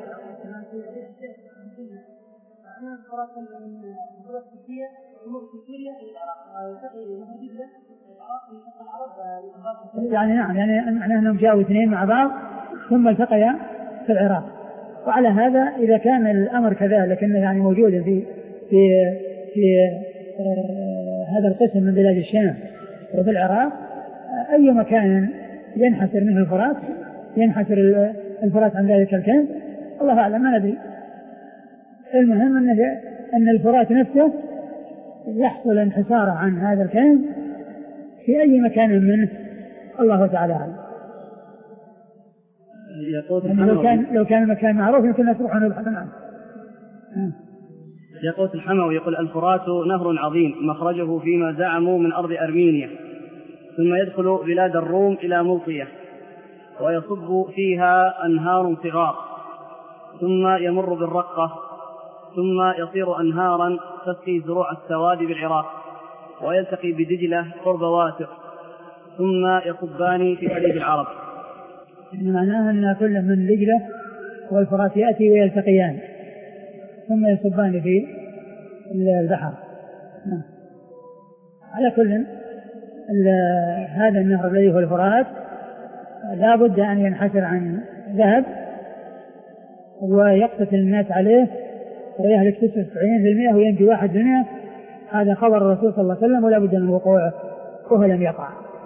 A: يعني نعم يعني معناه أنهم جاءوا اثنين مع بعض ثم التقيا في العراق. وعلى هذا إذا كان الأمر كذلك أنه يعني موجود في في في آه هذا القسم من بلاد الشام وفي العراق آه أي مكان ينحسر منه الفرات ينحسر الفرات عن ذلك الكنز الله أعلم ما ندري. المهم أن أن الفرات نفسه يحصل انحساره عن هذا الكنز في أي مكان منه الله تعالى أعلم. يعني لو كان لو كان المكان معروف يمكن تروح عنه البحث عنه.
B: يقول الحموي يقول الفرات نهر عظيم مخرجه فيما زعموا من أرض أرمينيا ثم يدخل بلاد الروم إلى ملطية ويصب فيها أنهار صغار ثم يمر بالرقة ثم يصير أنهارا تسقي زروع السواد بالعراق ويلتقي بدجلة قرب واسق ثم يصبان في خليج العرب.
A: يعني معناها أن كل من دجلة والفرات يأتي ويلتقيان ثم يصبان في البحر. على كل هذا النهر الذي هو الفرات لا بد أن ينحسر عن ذهب ويقتتل الناس عليه ويهلك تسعة وتسعين بالمئة وينجي واحد بالمئة. هذا خبر الرسول صلى الله عليه وسلم ولا بد من وقوعه وهو لم يقع.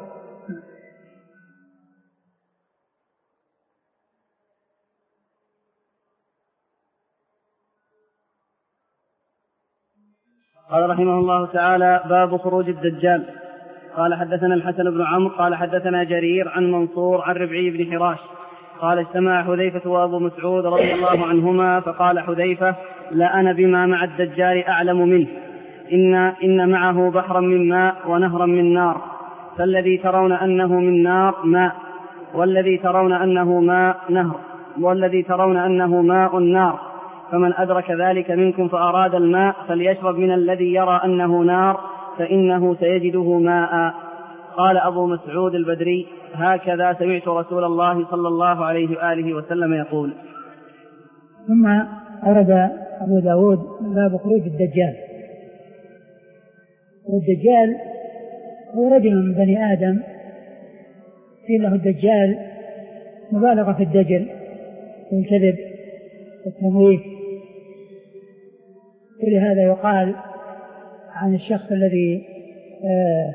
B: قال رحمه الله تعالى باب خروج الدجال. قال حدثنا الحسن بن عمرو قال حدثنا جرير عن منصور عن ربعي بن حراش قال اجتمع حذيفة وأبو مسعود رضي الله عنهما فقال حذيفة لا أنا بما مع الدجال أعلم منه إن, إن معه بحرا من ماء ونهرا من نار فالذي ترون أنه من نار ماء والذي ترون أنه ماء نهر والذي ترون أنه ماء نار فمن أدرك ذلك منكم فأراد الماء فليشرب من الذي يرى أنه نار فإنه سيجده ماء. قال أبو مسعود البدري هكذا سمعت رسول الله صلى الله عليه وآله وسلم يقول.
A: ثم أرد أبو داود باب خروج الدجال. والدجال هو رجل من بني آدم قيل له الدجال مبالغة في الدجل والكذب والتمويه، ولهذا يقال عن الشخص الذي آآ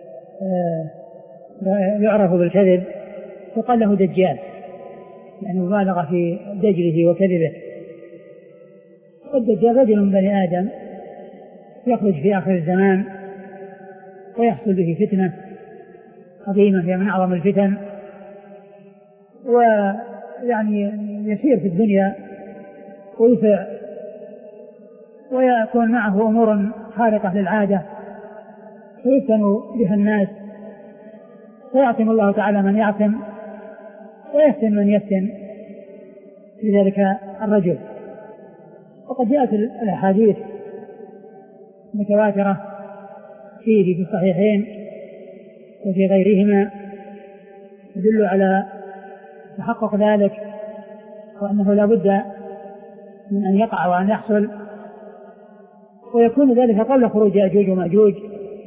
A: آآ يعرف بالكذب يقال له دجال، يعني مبالغة في دجله وكذبه. والدجال رجل من بني آدم يخرج في آخر الزمان ويحصل به فتنة عظيمة هي من أعظم الفتن، يعني يسير في الدنيا ويسع ويكون معه أمور خارقة للعادة ويفتن بها الناس، ويعصم الله تعالى من يعصم ويفتن من يفتن في ذلك الرجل. وقد جاءت الأحاديث متواترة فيه في الصحيحين وفي غيرهما يدل على تحقق ذلك، وأنه لا بد من أن يقع وأن يحصل، ويكون ذلك قبل خروج يأجوج ومأجوج،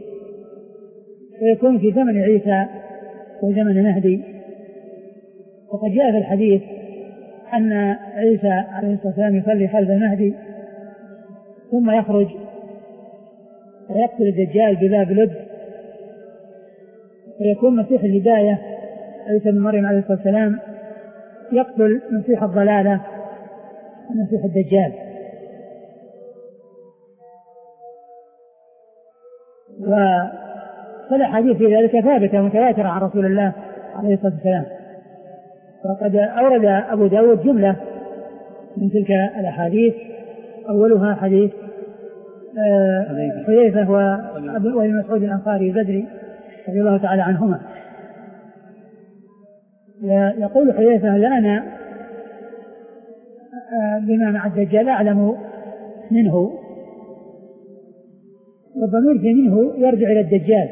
A: ويكون في زمن عيسى وزمن مهدي. وقد جاء في الحديث أن عيسى عليه الصلاة والسلام يصلي خلف المهدي ثم يخرج ويقتل الدجال بباب لد، ويكون مسيح الهداية عيسى بن مريم عليه الصلاة والسلام يقتل مسيح الضلالة مسيح الدجال. والأحاديث في ذلك ثابتة متواترة عن رسول الله عليه الصلاة والسلام. وقد أورد أبو داود جملة من تلك الأحاديث، أولها حديث حذيفة وابن مسعود الأنصاري البدري رضي الله تعالى عنهما. يقول حذيفة: لأنا بما مع الدجال أعلم منه، والضمير في منه يرجع إلى الدجال.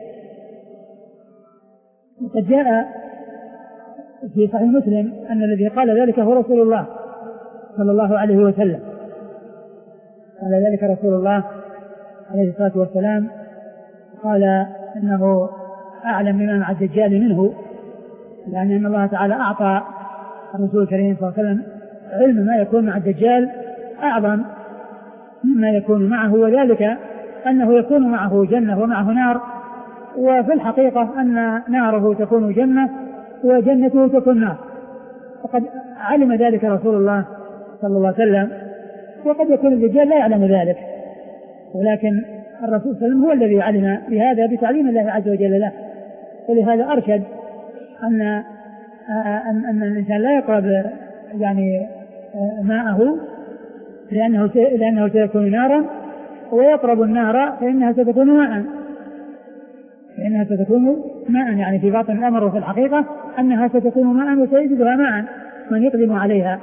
A: وقد جاء في صحيح مسلم أن الذي قال ذلك هو رسول الله صلى الله عليه وسلم. قال ذلك رسول الله عليه الصلاة والسلام، قال إنه أعلم بما مع الدجال منه، لأن يعني الله تعالى أعطى الرسول الكريم صلى الله عليه وسلم علم ما يكون مع الدجال أعظم مما يكون معه، وذلك أنه يكون معه جنة ومعه نار، وفي الحقيقة أن ناره تكون جنة وجنته تكون نار. وقد علم ذلك رسول الله صلى الله عليه وسلم، وقد يكون الدجال لا يعلم ذلك، ولكن الرسول صلى الله عليه وسلم هو الذي علم بهذا بتعليم الله عز وجل له. ولهذا أرشد أن أن, أن الإنسان لا يقرب يعني ماءه لأنه لأنه سيكون نارا، ويقرب النار فإنها ستكون ماء فإنها ستكون ماء يعني في باطن الأمر، وفي الحقيقة أنها ستكون ماء وسيجدها ماء من يقدم عليها.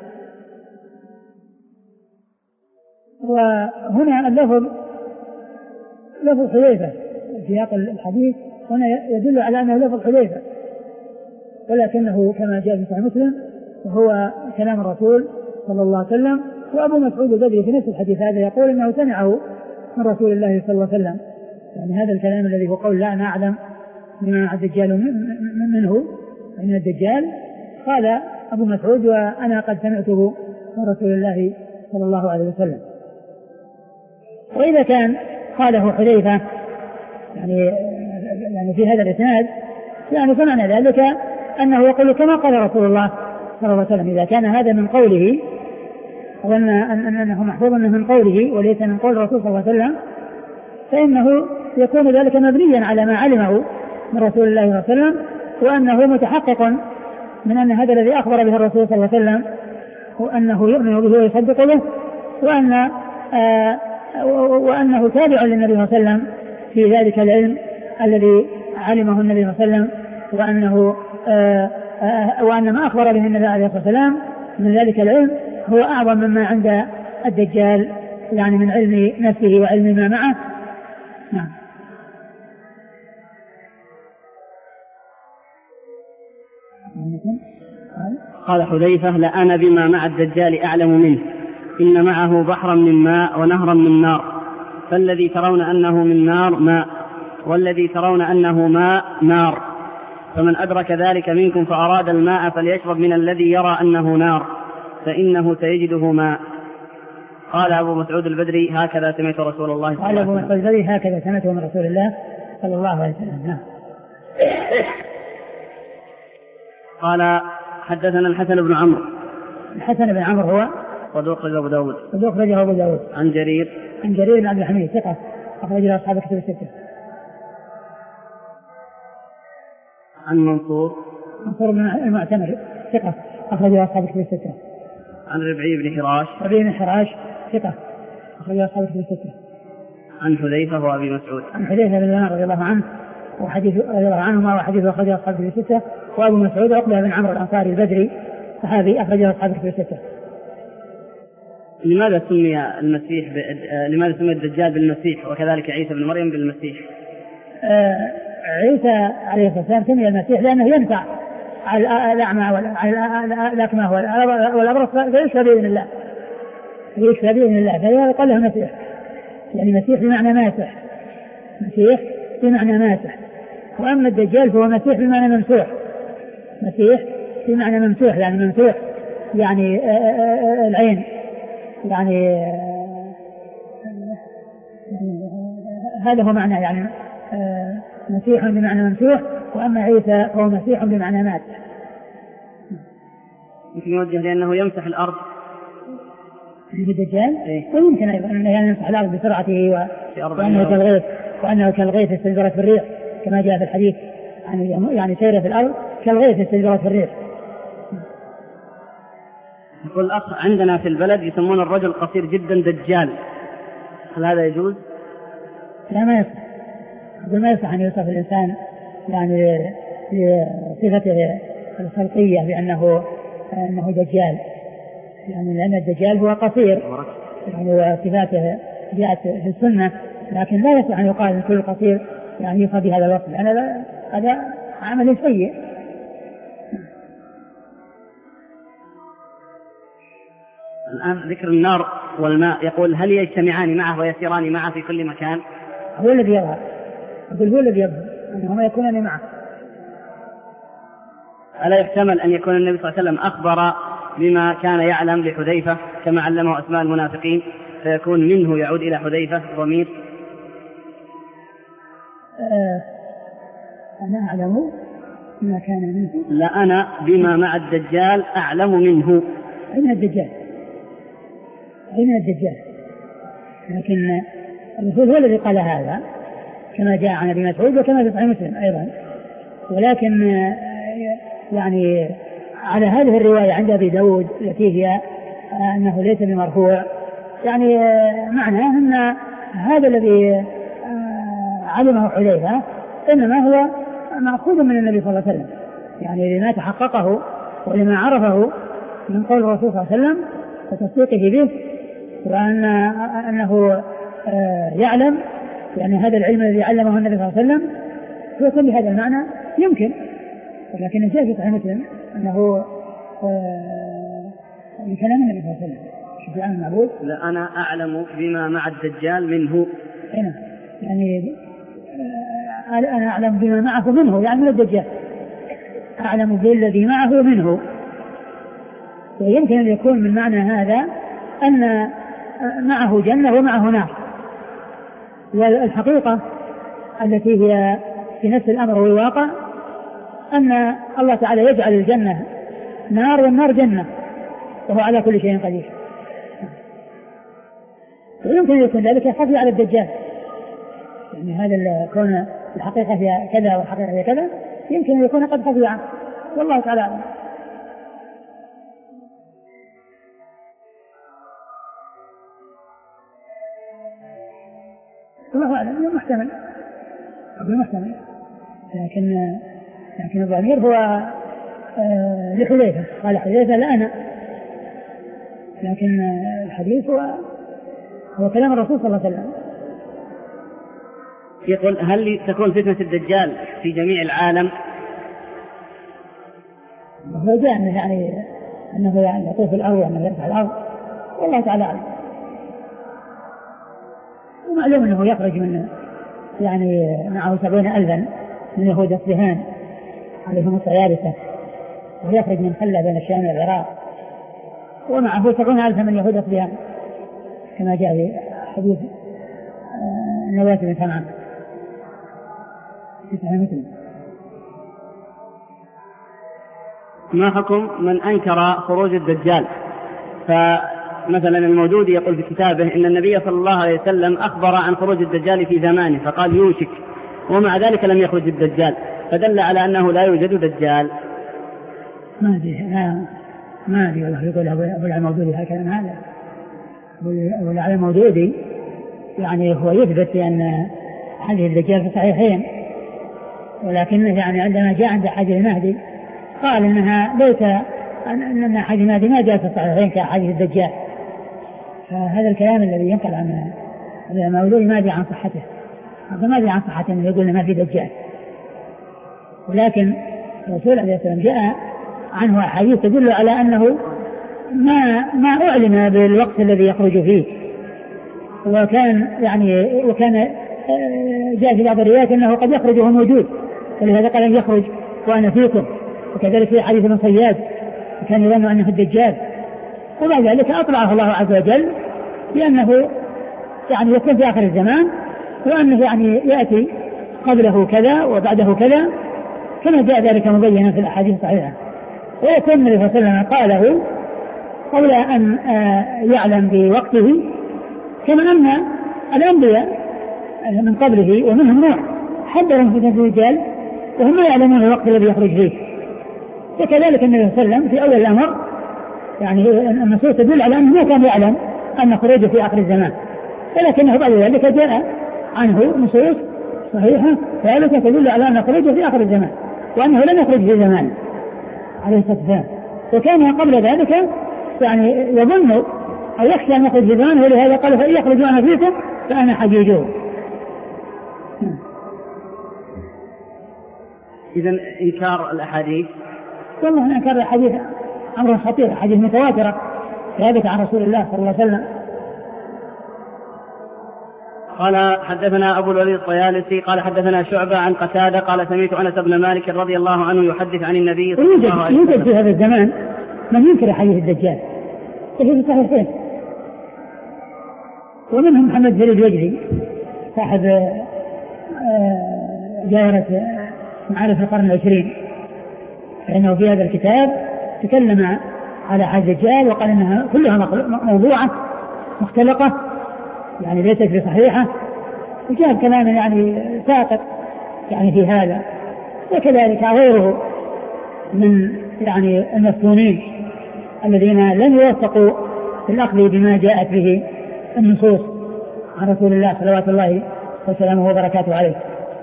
A: وهنا اللفظ لفظ حذيفة في سياق الحديث هنا يدل على أنه لفظ حذيفة، ولكنه كما جاء في صحيح مسلم وهو كلام الرسول صلى الله عليه وسلم. وأبو مسعود البدري في نفس الحديث هذا يقول إنه سمعه من رسول الله صلى الله عليه وسلم، يعني هذا الكلام الذي هو قول لا نعلم بما مع الدجال منه من الدجال، قال أبو مسعود وأنا قد سمعته من رسول الله صلى الله عليه وسلم. وإذا كان قاله حذيفة يعني يعني في هذا الإسناد يعني سمعنا ذلك أنه يقول كما قال رسول الله صلى الله عليه وسلم. إذا كان هذا من قوله وأن أنه محفوظ من قوله وليس من قول الرسول صلى الله عليه وسلم، فإنه يكون ذلك مبنيا على ما علمه من رسول الله صلى الله عليه وسلم، وأنه متحقق من أن هذا الذي أخبر به الرسول صلى الله عليه وسلم وأنه يؤمن به ويصدق به، وأن آه وأنه تابع للنبي صلى الله عليه وسلم في ذلك العلم الذي علمه النبي صلى الله عليه وسلم، وأنه آه آه وأن ما أخبر به النبي عليه الصلاة والسلام من ذلك العلم هو أعظم مما عند الدجال، يعني من علم نفسه وعلم ما معه. نعم.
B: قال حذيفة: لأنا بما مع الدجال أعلم منه، إن معه بحرا من ماء ونهرا من نار، فالذي ترون أنه من نار ماء، والذي ترون أنه ماء نار، فمن أدرك ذلك منكم فأراد الماء فليشرب من الذي يرى أنه نار، فإنه سيجده ماء. قال أبو مسعود البدري: هكذا سمعت رسول الله صلى الله عليه وسلم.
A: قال أبو مسعود البدري: هكذا سمعته من رسول الله صلى الله عليه وسلم.
B: قال: حدثنا الحسن بن عمرو.
A: الحسن بن عمرو هو
B: صدوق أخرجه أبو داود.
A: صدوق أخرجه أبو داود.
B: عن جرير.
A: عن جرير بن عبد الحميد ثقة أخرج له أصحاب كتب الستة.
B: عن منصور.
A: منصور بن المعتمر ثقة أخرجه أصحاب الكتب الستة.
B: عن ربعي بن حراش.
A: ربعي بن حراش ثقة أخرجه أصحاب الكتب الستة.
B: عن حذيفة وأبي مسعود.
A: عن حذيفة بن اليمان رضي الله عنه وحديث رضي الله عنهما وحديث أخرجه أصحاب الكتب الستة. وأبو مسعود عقبة بن عمرو الأنصاري البدري صحابي أخرجه أصحاب الكتب الستة.
B: لماذا سمي المسيح ب... لماذا سمي الدجال بالمسيح وكذلك عيسى بن مريم بالمسيح؟
A: آه عيسى عليه الصلاة والسلام سمي المسيح لأنه ينفع على الأعمى على الأكمه والأبرص فيشفى بإذن الله فيشفى بإذن الله فهذا قال له مسيح يعني مسيح بمعنى ماسح مسيح بمعنى ماسح. وأما الدجال فهو مسيح بمعنى ممسوح مسيح بمعنى ممسوح يعني ممسوح يعني العين يعني هذا هو معنى يعني مسيح بمعنى ممسوح. وأما عيسى فهو مسيح بمعنى مات.
B: يمكن يوجه لأنه يمسح الأرض
A: في الدجال
B: إيه؟
A: ويمكن أيضا أن يمسح الأرض بسرعته و... وأنه كالغيث وأنه كالغيث استجبرت في الريح كما جاء في الحديث يعني يعني سير في الأرض كالغيث استجبرت في الريح.
B: يقول الأخ عندنا في البلد يسمون الرجل قصير جدا دجال، هل هذا يجوز؟
A: لا ما يصح. ما يصح أن يوصف الإنسان يعني بصفته الخلقية بأنه أنه دجال يعني لأن الدجال هو قصير يعني وصفاته جاءت في السنة لكن لا يصح أن يقال أن كل قصير يعني يوصف بهذا الوصف لأن هذا عمل سيء.
B: الآن ذكر النار والماء يقول هل يجتمعان معه ويسيران معه في كل مكان؟
A: هو الذي يظهر يقول هو الذي يظهر أنهما يكونان معه.
B: ألا يحتمل أن يكون النبي صلى الله عليه وسلم أخبر بما كان يعلم لحذيفة كما علمه أسماء المنافقين فيكون منه يعود إلى حذيفة ضمير؟
A: آه أنا أعلم ما كان منه.
B: لا أنا بما مع الدجال أعلم منه.
A: أين الدجال؟ أين الدجال؟ لكن الرسول هو الذي قال هذا كما جاء عن ابي مسعود وكما في صحيح مسلم أيضا. ولكن يعني على هذه الرواية عند أبي داود التي هي أنه ليس بمرفوع يعني معناه أن هذا الذي علمه حذيفة إنما هو مأخوذ من النبي صلى الله عليه وسلم يعني لما تحققه ولما عرفه من قول الرسول صلى الله عليه وسلم وتصديقه به وأن أنه يعلم يعني هذا العلم الذي علمه النبي صلى الله عليه وسلم يكون بهذا المعنى يمكن. ولكن جاء في صحيح مسلم أنه من كلام النبي صلى الله عليه وسلم شوف الآن المعبود
B: لا أنا أعلم بما مع الدجال منه
A: هنا يعني أنا أعلم بما معه منه يعني من الدجال أعلم بالذي معه منه. ويمكن أن يكون من معنى هذا أن معه جنة ومعه نار. والحقيقة التي هي في نفس الأمر والواقع أن الله تعالى يجعل الجنة نار والنار جنة وهو على كل شيء قدير. ويمكن أن يكون ذلك خفي على الدجال يعني هذا كون الحقيقة هي كذا والحقيقة هي كذا يمكن أن يكون قد خفي عنه والله تعالى أعلم. الله أعلم محتمل محتمل لكن لكن الضمير هو آه لحذيفة قال حذيفة لا أنا لكن الحديث هو هو كلام الرسول صلى الله عليه وسلم.
B: يقول هل تكون فتنة الدجال في جميع العالم؟
A: هو جاء أنه يعني أنه يعني يطوف الأرض وأنه يرفع الأرض والله تعالى أعلم. ومعلوم أنه يخرج من يعني معه سبعين ألفا من يهود أصبهان عليهم الطيالسة ويخرج من خلة بين الشام والعراق ومعه سبعين ألفا من يهود أصبهان كما جاء في حديث النواس بن سمعان في صحيح مسلم.
B: ما حكم من أنكر خروج الدجال؟ فمثلا المودودي يقول في كتابه إن النبي صلى الله عليه وسلم أخبر عن خروج الدجال في زمانه فقال يوشك ومع ذلك لم يخرج الدجال فدل على أنه لا يوجد دجال.
A: ما أدري ما أدري والله. يقول أبو العلي المودودي هكذا هذا أبو العلي المودودي يعني هو يثبت بأن حديث الدجال في الصحيحين، ولكن يعني عندما جاء عند حديث المهدي قال إنها ليس أن حديث المهدي ما جاء في الصحيحين كحديث الدجال. فهذا الكلام الذي ينقل عن المولود ما أدري عن صحته، ما أدري عن صحته أنه يقول ما في دجال. ولكن الرسول عليه السلام جاء عنه أحاديث تدل على أنه ما ما أعلن بالوقت الذي يخرج فيه، وكان يعني وكان جاء في بعض الروايات أنه قد يخرج وهو موجود، ولهذا قال أن يخرج وأنا فيكم. وكذلك في حديث ابن صياد كان يظن أنه الدجال، وبعد ذلك أطلعه الله عز وجل بأنه يعني يكون في آخر الزمان، وأنه يعني يأتي قبله كذا وبعده كذا، كما جاء ذلك مبينا في الأحاديث الصحيحة. ويكون النبي صلى الله عليه وسلم قاله قبل أن يعلم بوقته، كما أن الأنبياء من قبله ومنهم نوح حذرهم فتنة الدجال وهم لا يعلمون الوقت الذي يخرج فيه. وكذلك النبي صلى الله عليه وسلم في أول الأمر يعني النصوص تدل على أنه ما كان يعلم أن خروجه في آخر الزمان، ولكنه بعد ذلك جاء عنه نصوص صحيحة ذلك تدل على أن خروجه في آخر الزمان، وأنه لم يخرج في زمان عليه الصلاة والسلام. وكان قبل ذلك يعني يظن أو يخشى أن يخرج في زمان، ولهذا قال فإن يخرج أنا فيكم فأنا حجيجه.
B: إذن إنكار الأحاديث،
A: والله إنكار الحديث أمر خطير، حديث متواترة ثابت عن رسول الله صلى الله عليه وسلم.
B: قال حدثنا أبو الوليد الطيالسي قال حدثنا شعبة عن قتادة قال سمعت أنس بن مالك رضي الله عنه يحدث عن النبي صلى الله عليه وسلم.
A: يوجد في هذا الزمان من ينكر حديث الدجال وفي صحيحين، ومنهم محمد فريد وجدي صاحب جائرة معارف القرن العشرين، فإنه في هذا الكتاب تكلم على حديث الدجال وقال إنها كلها موضوعة مختلقة يعني ليست بصحيحة، وجاء كلام يعني ساقط يعني في هذا. وكذلك غيره من يعني المفتونين الذين لم يوفقوا في الأخذ بما جاءت به النصوص عن رسول الله صلوات الله وسلامه وبركاته عليه.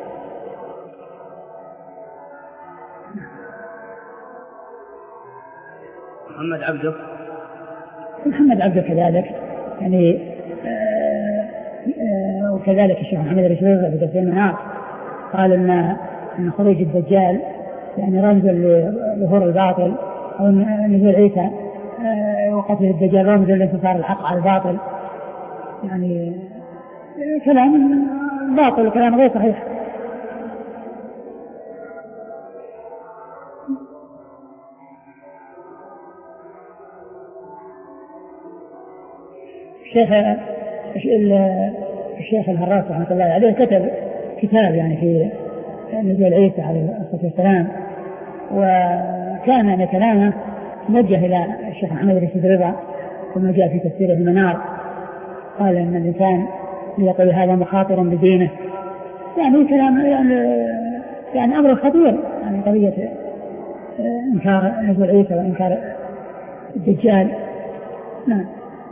B: محمد عبده
A: محمد عبده كذلك يعني آآ آآ وكذلك الشيخ محمد الرشيد في تفسير المنار قال ان ان خروج الدجال يعني رمز لظهور الباطل، او نزول عيسى وقتل الدجال رمز لانتصار الحق على الباطل، يعني كلام باطل وكلام غير صحيح. الشيخ الشيخ الهراس رحمه الله عليه كتب كتاب يعني في نزول عيسى عليه الصلاة والسلام، وكان أن كلامه موجه إلى الشيخ محمد الرشيد رضا كما جاء في تفسيره المنار، قال أن الإنسان يقول هذا مخاطر بدينه، يعني كلام يعني, يعني أمر خطير، يعني قضية إنكار نزول عيسى وإنكار الدجال. نعم.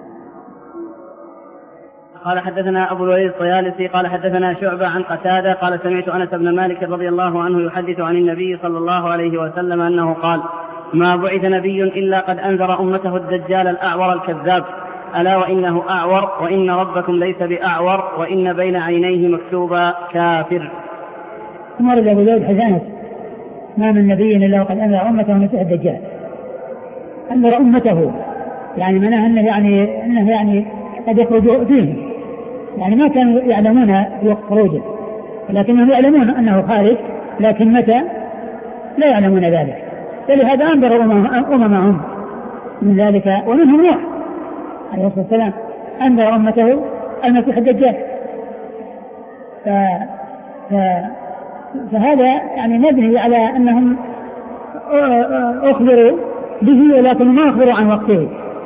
B: قال حدثنا أبو الوليد الطيالسي قال حدثنا شعبة عن قتادة قال سمعت أنس بن مالك رضي الله عنه يحدث عن النبي صلى الله عليه وسلم أنه قال ما بعث نبي إلا قد أنذر أمته الدجال الأعور الكذاب، ألا وإنه أعور وإن ربكم ليس بأعور وإن بين عينيه مكتوبا كافر.
A: ثم رد أبو داود حزانة ما من نبي إلا وقد أنذر أمته المسيح الدجال. أنذر أمته يعني منها أنه يعني أنه يعني قد يخرج فيه، يعني ما كانوا يعلمون وقت خروجه، ولكنهم يعلمون أنه خارج، لكن متى لا يعلمون ذلك، فلهذا أنذر أممهم من ذلك، ومنهم نوح عليه الصلاة والسلام أنذر أمته المسيح الدجال. ف... ف... فهذا يعني مبني على أنهم أخبروا به ولكن ما أخبروا عن وقته.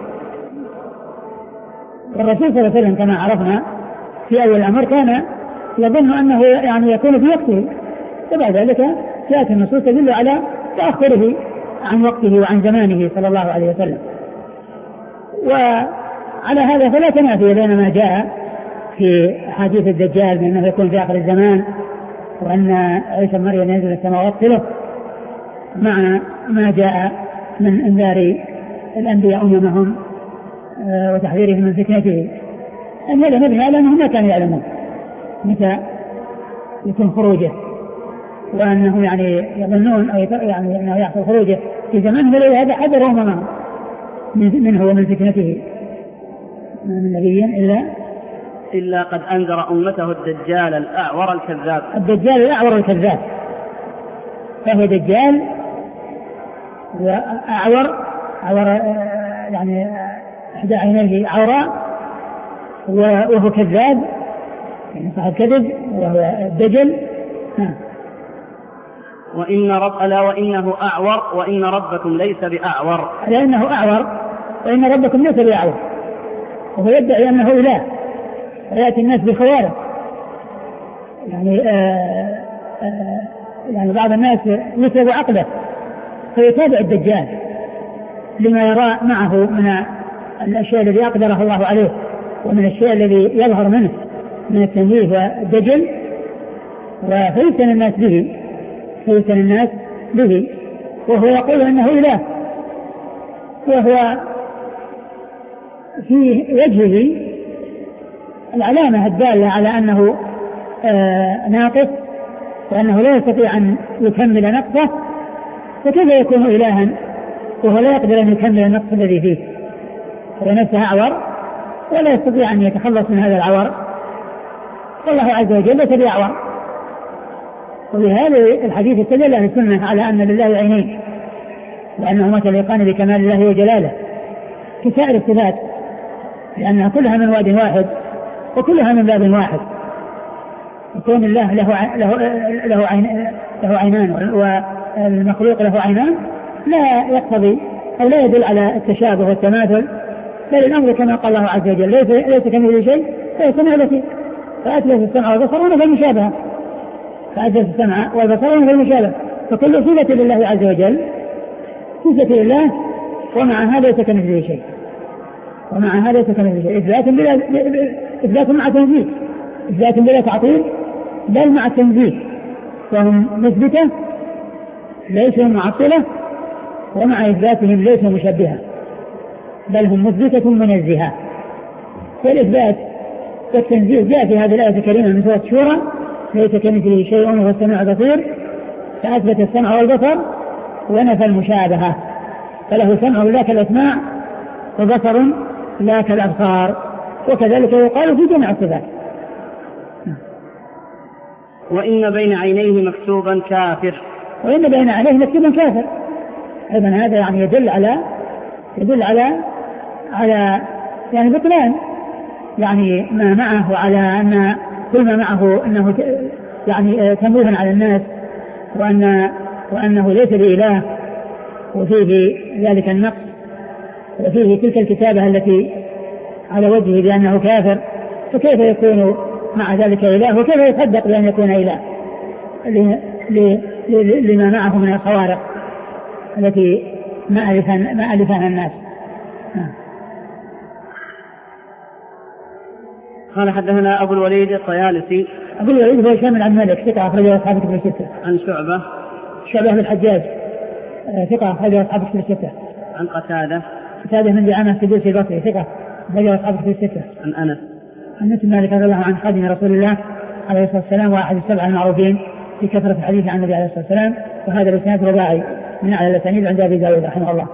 A: والرسول صلى الله عليه وسلم كما عرفنا في أول الأمر كان يظن أنه يعني يكون في وقته، وبعد ذلك جاءت النصوص تدل على تأخره عن وقته وعن زمانه صلى الله عليه وسلم. وعلى هذا فلا تنافي بين ما جاء في حديث الدجال من أنه يكون في آخر الزمان وأن عيسى مريم ينزل السماوات له مع ما جاء من انذار الأنبياء أممهم وتحذيرهم من فتنته، أن هذا مبني على أنهم ما كانوا يعلمون متى يكون خروجه، وأنهم يعني يظنون أو يعني أنه يحصل خروجه في زمانه، ولهذا حذروا أممهم منه ومن فتنته. من نبي إلا
B: إلا قد أنذر أمته الدجال الأعور الكذاب.
A: الدجال الأعور الكذاب، فهو دجال وأعور، أعور يعني إحدى عينيه عوراء، وهو كذاب يعني صاحب كذب وهو الدجل.
B: وإن رب ألا وإنه أعور وإن ربكم ليس بأعور.
A: لأنه أعور وإن ربكم ليس بأعور، وهو يدعي أنه إله، ويأتي الناس بخوارق. يعني آآ آآ يعني بعض الناس يسلب عقله فيتابع الدجال لما يرى معه من الأشياء الذي أقدره الله عليه ومن الشيء الذي يظهر منه من التنزيه والدجل، وفيتن الناس به فيتن الناس به وهو يقول أنه إله، وهو في وجهه العلامة الدالة على أنه آه ناقص وأنه لا يستطيع أن يكمل نقصه، فكيف يكون إلها وهو لا يقدر أن يكمل النقص الذي فيه؟ هو نفسه أعور ولا يستطيع أن يتخلص من هذا العور، والله عز وجل ليس بأعور. وبهذا الحديث استدل أهل السنة على أن لله عينين وأنهما تليقان بكمال الله وجلاله كسائر الصفات، لأنها كلها من واد واحد وكلها من باب واحد. يكون الله له له له, عين له عينان والمخلوق له عينان لا يقتضي أو لا يدل على التشابه والتماثل، بل الأمر كما قال الله عز وجل ليس ليس كمثله شيء فيسمع التي فأثبت السمع والبصر ونفى المشابهة فأثبت السمع والبصر ونفى المشابهة، فكل صفة لله عز وجل صفة لله، ومع هذا ليس كمثله شيء ومع هذا ليس كمثله شيء. إثبات بلا إثبات مع تنزيه، إثبات بلا تعطيل بل مع التنزيه، وهم مثبتة ليسوا معطلة، ومع إثباتهم ليسوا مشبهة بل هم مثبتة منزهة. والإثبات والتنزيه جاء في هذه الآية الكريمة من سورة الشورى ليس كمثله شيء وهو السميع البصير، فأثبت السمع والبصر ونفى المشابهة، فله سمع لا كالأسماع وبصر لا كالأبصار، وكذلك يقال في جميع الصفات.
B: وإن بين عينيه مكتوبا كافر.
A: وإن بين عينيه مكتوبا كافر أيضا هذا يعني يدل على يدل على على يعني بطلان يعني ما معه، وعلى أن كل ما معه أنه يعني تموه على الناس، وأن وأنه ليس بإله، وفيه ذلك النقص، وفيه تلك الكتابة التي على وجهه بأنه كافر، فكيف يكون مع ذلك إله؟ وكيف يصدق بأن يكون إله لما معه من الخوارق التي ما ألفها الناس.
B: قال حدثنا أبو الوليد الطيالسي.
A: أبو الوليد هو هشام عن مالك ثقة أخرجه أصحاب كتب الستة.
B: عن شعبة
A: شعبة بن الحجاج ثقة أخرجه أصحاب كتب الستة.
B: عن قتادة
A: قتادة من دعامة السدوسي البصري ثقة أخرجه أصحاب كتب الستة.
B: عن أنس
A: عن أنس بن مالك رضي الله عنه خادم رسول الله عليه الصلاة والسلام وأحد السبعة المعروفين في كثرة الحديث عن النبي عليه الصلاة والسلام، وهذا الإسناد رباعي من أعلى الأسانيد عند أبي داود رحمه الله.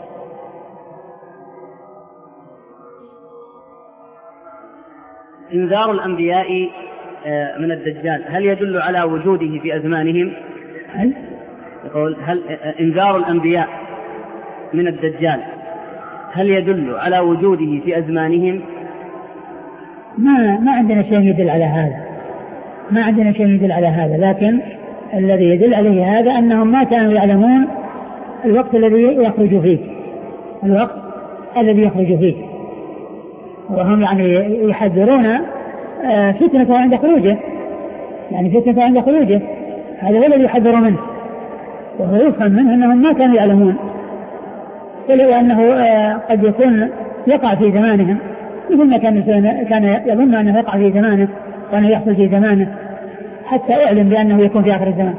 B: إنذار الأنبياء من الدجال هل يدل على وجوده في أزمانهم؟
A: هل؟
B: يقول هل إنذار الأنبياء من الدجال هل يدل على وجوده في أزمانهم؟
A: ما ما عندنا شيء يدل على هذا، ما عندنا شيء يدل على هذا، لكن الذي يدل عليه هذا أنهم ما كانوا يعلمون الوقت الذي يخرج فيه، الوقت الذي يخرج فيه، وهم يعني يحذرون فتنة عند خروجه، يعني فتنة عند خروجه، هذا هو الذي يحذر منه، وهو يفهم منه أنهم ما كانوا يعلمون، ولو أنه قد يكون يقع في زمانهم مثل ما كان كان يظن أنه يقع في زمانه وأنه يحصل في زمانه، حتى أعلم بأنه يكون في آخر الزمان.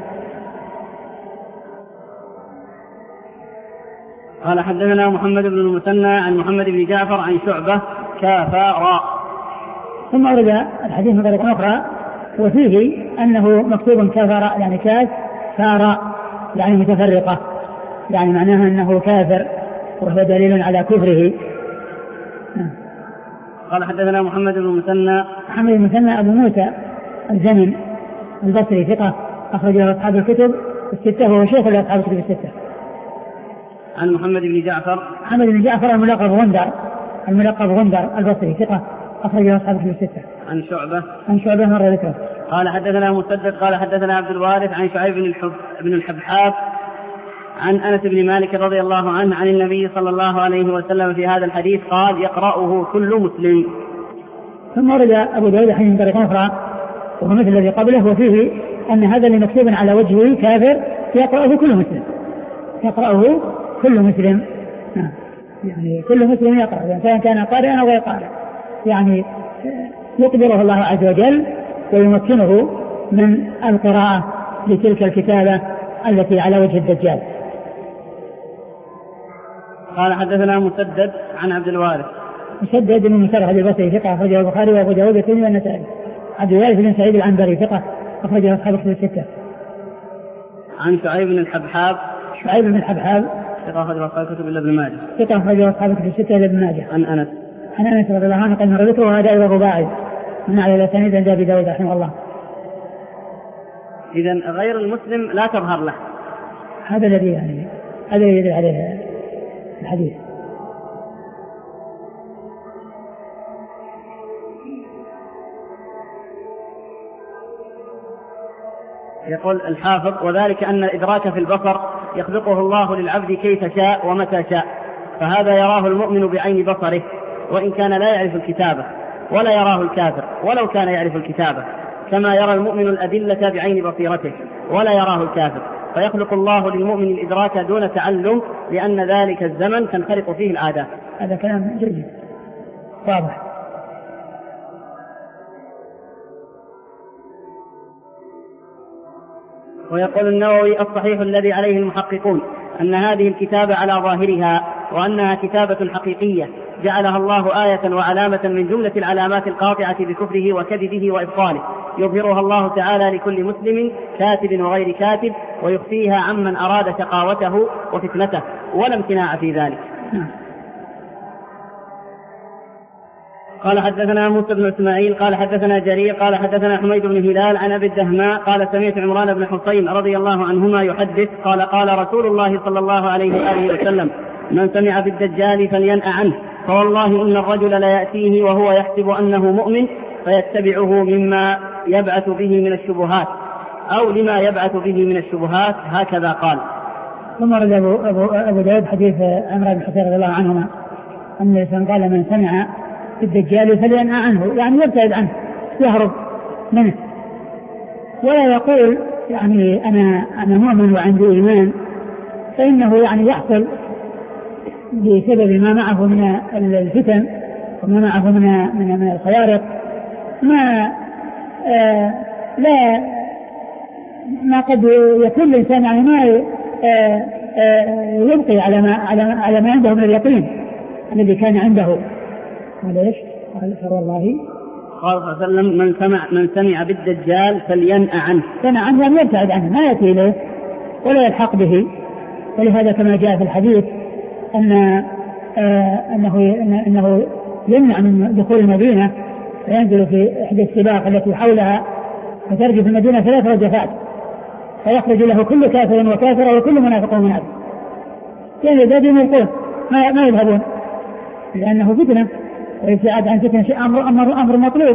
B: قال حدثنا محمد بن المثنى عن محمد بن جعفر عن شعبة كافارا.
A: ثم أورد الحديث من طريق أخرى وفيه أنه مكتوب كافارا يعني كاف فارا يعني متفرقة، يعني معناها أنه كافر وهو دليل على كفره.
B: قال حدثنا محمد بن المثنى
A: محمد بن المثنى أبو موسى الزمن البصري ثقة أخرجه أصحاب الكتب الستة وهو شيخ لأصحاب الكتب الستة.
B: عن محمد بن جعفر
A: محمد بن جعفر الملقب غندر الملقب غندر البصري ثقة أخرجه أصحاب الكتب الستة.
B: عن شعبة
A: عن شعبة مرة ذكره.
B: قال حدثنا مسدد قال حدثنا عبد الوارث عن شعيب بن الحب بن الحبحاب عن أنس بن مالك رضي الله عنه عن النبي صلى الله عليه وسلم في هذا الحديث قال يقرأه كل مسلم.
A: ثم ورد أبو داود حديث من طريق أخرى وهو مثل الذي قبله وفيه أن هذا اللي مكتوب على وجهه كافر يقرأه كل مسلم يقرأه كل مسلم يعني كل مسلم يقرأ سواء كان قارئا أو غير قارئ، يعني يقدره الله عز وجل ويمكنه من القراءة لتلك الكتابة التي على وجه الدجال.
B: قال حدثنا مسدد عن عبد الوارث
A: مسدد بن مسرح البصري ثقة أخرجه البخاري وأبو داود والترمذي والنسائي. عبد الوارث بن سعيد العنبري ثقة أخرجه أصحاب الكتب الستة.
B: عن شعيب بن الحبحاب
A: شعيب بن الحبحاب
B: ثقة أخرجه أصحاب الكتب إلا ابن ماجه
A: ثقة أخرجه أصحاب الكتب الستة إلا ابن ماجه.
B: عن أنس
A: عن أنس رضي الله عنه قال مرته وهذا أيضا رباعي من على الأسانيد عند أبي داود رحمه الله.
B: إذن غير المسلم لا تظهر له،
A: هذا الذي يعني هذا الذي يدل عليه الحديث.
B: يقول الحافظ وذلك أن الإدراك في البصر يخلقه الله للعبد كيف شاء ومتى شاء، فهذا يراه المؤمن بعين بصره وإن كان لا يعرف الكتابة، ولا يراه الكافر ولو كان يعرف الكتابة، كما يرى المؤمن الأدلة بعين بصيرته ولا يراه الكافر، فيخلق الله للمؤمن الإدراك دون تعلم لأن ذلك الزمن تنخرق فيه العادات.
A: هذا كلام جيد واضح.
B: ويقول النووي الصحيح الذي عليه المحققون أن هذه الكتابة على ظاهرها وأنها كتابة حقيقية جعلها الله آية وعلامة من جملة العلامات القاطعة بكفره وكذبه وإبطاله، يظهرها الله تعالى لكل مسلم كاتب وغير كاتب ويخفيها عمن أراد شقاوته وفتنته ولا امتناع في ذلك. قال حدثنا موسى بن اسماعيل قال حدثنا جرير قال حدثنا حميد بن هلال عن ابي الدهماء قال سمعت عمران بن حصين رضي الله عنهما يحدث قال قال رسول الله صلى الله عليه واله وسلم من سمع بالدجال فلينأ عنه، فوالله ان الرجل ليأتيه وهو يحسب انه مؤمن فيتبعه مما يبعث به من الشبهات او لما يبعث به من الشبهات، هكذا قال.
A: ثم رد ابو ابو ابو داود حديث عمران بن حصين رضي الله عنهما ان الانسان قال من سمع الدجال فلينأ عنه، يعني يبتعد عنه يهرب منه، ولا يقول يعني أنا أنا مؤمن وعندي إيمان، فإنه يعني يحصل بسبب ما معه من الفتن وما معه من من من الخوارق ما آه لا ما قد يكون الإنسان يعني ما آه آه يبقي على ما على على ما عنده من اليقين الذي كان عنده. وليش؟ قال فوالله
B: قال صلى الله عليه وسلم من سمع من سمع بالدجال فلينأ عنه،
A: سمع عنه أن يبتعد عنه ما يأتي إليه ولا يلحق به. ولهذا كما جاء في الحديث أن آه أنه أنه يمنع من دخول المدينة فينزل في إحدى السباق التي حولها فترجف المدينة ثلاث رجفات فيخرج له كل كافر وكافر وكل منافق ومنافق، يعني ذاتهم يقول ما ما يذهبون لأنه فتنة ويبتعد عن فتنة شيء أمر, أمر, أمر مطلوب.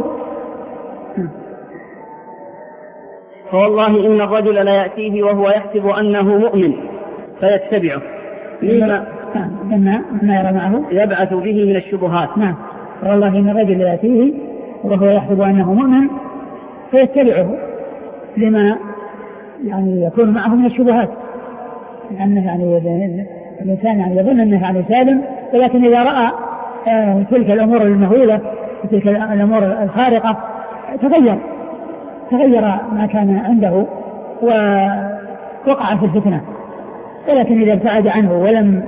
B: فوالله إن الرجل لا يأتيه وهو يحسب أنه مؤمن فيتبعه
A: لما ما يرى معه
B: يبعث به من الشبهات.
A: نعم والله إن الرجل لا يأتيه وهو يحسب أنه مؤمن فيتبعه لما يعني يكون معه من الشبهات. أنه يعني الإنسان يعني يظن أنه يعني سالم، ولكن إذا رأى آه تلك الأمور المهولة وتلك الأمور الخارقة تغير تغير ما كان عنده ووقع في الفتنة. ولكن إذا ابتعد عنه ولم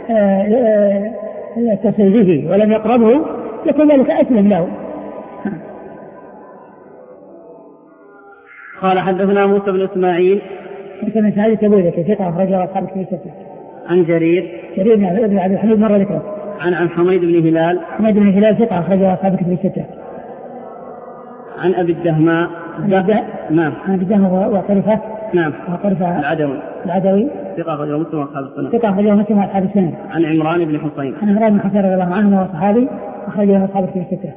A: يتصل به ولم يقربه يكون ذلك أسلم له.
B: قال حدثنا موسى بن إسماعيل
A: موسى بن إسماعيل كبيرة ثقة أخرجه أصحاب الكتب الستة.
B: عن جرير
A: جرير بن عبد الحميد مرة ذكره.
B: عن عن حميد بن هلال
A: حميد بن هلال ثقة أخرجه أصحاب الكتب الستة.
B: عن أبي الدهماء
A: نعم عن أبي الدهماء وطرفة
B: نعم
A: وطرفة
B: العدوي
A: العدوي
B: ثقة أخرجه مسلم وأصحاب السنن.
A: ثقة أخرجه مسلم وأصحاب السنن.
B: عن عمران بن حصين
A: عن عمران بن حصين رضي الله عنه وهو صحابي أخرجه أصحاب الكتب الستة.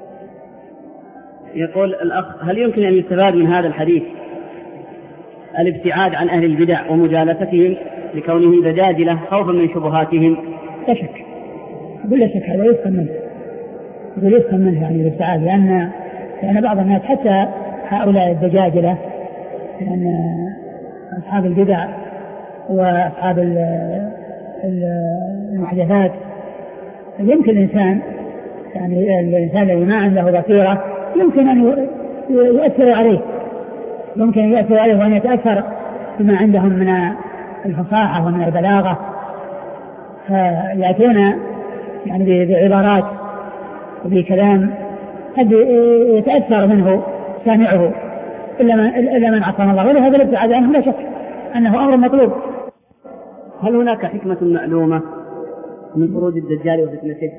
B: يقول الأخ: هل يمكن أن يستفاد من هذا الحديث الابتعاد عن أهل البدع ومجالستهم لكونهم دجاجلة خوفا من شبهاتهم؟
A: لا شك بلا شك هذا يفهم منه يفهم منه يعني الابتعاد، لأن لأن بعض الناس حتى هؤلاء الدجاجلة لأن أصحاب البدع وأصحاب المحدثات يمكن الإنسان يعني الإنسان الذي ما عنده بصيرة يمكن أن يؤثر عليه يمكن أن يؤثر عليه وأن يتأثر بما عندهم من الفصاحة ومن البلاغة، فيأتون يعني بعبارات وبكلام قد يتأثر منه سامعه إلا من, إلا من عصم الله، ولهذا الابتعاد عنه لا شك أنه أمر مطلوب.
B: هل هناك حكمة معلومة من خروج الدجال وفتنته؟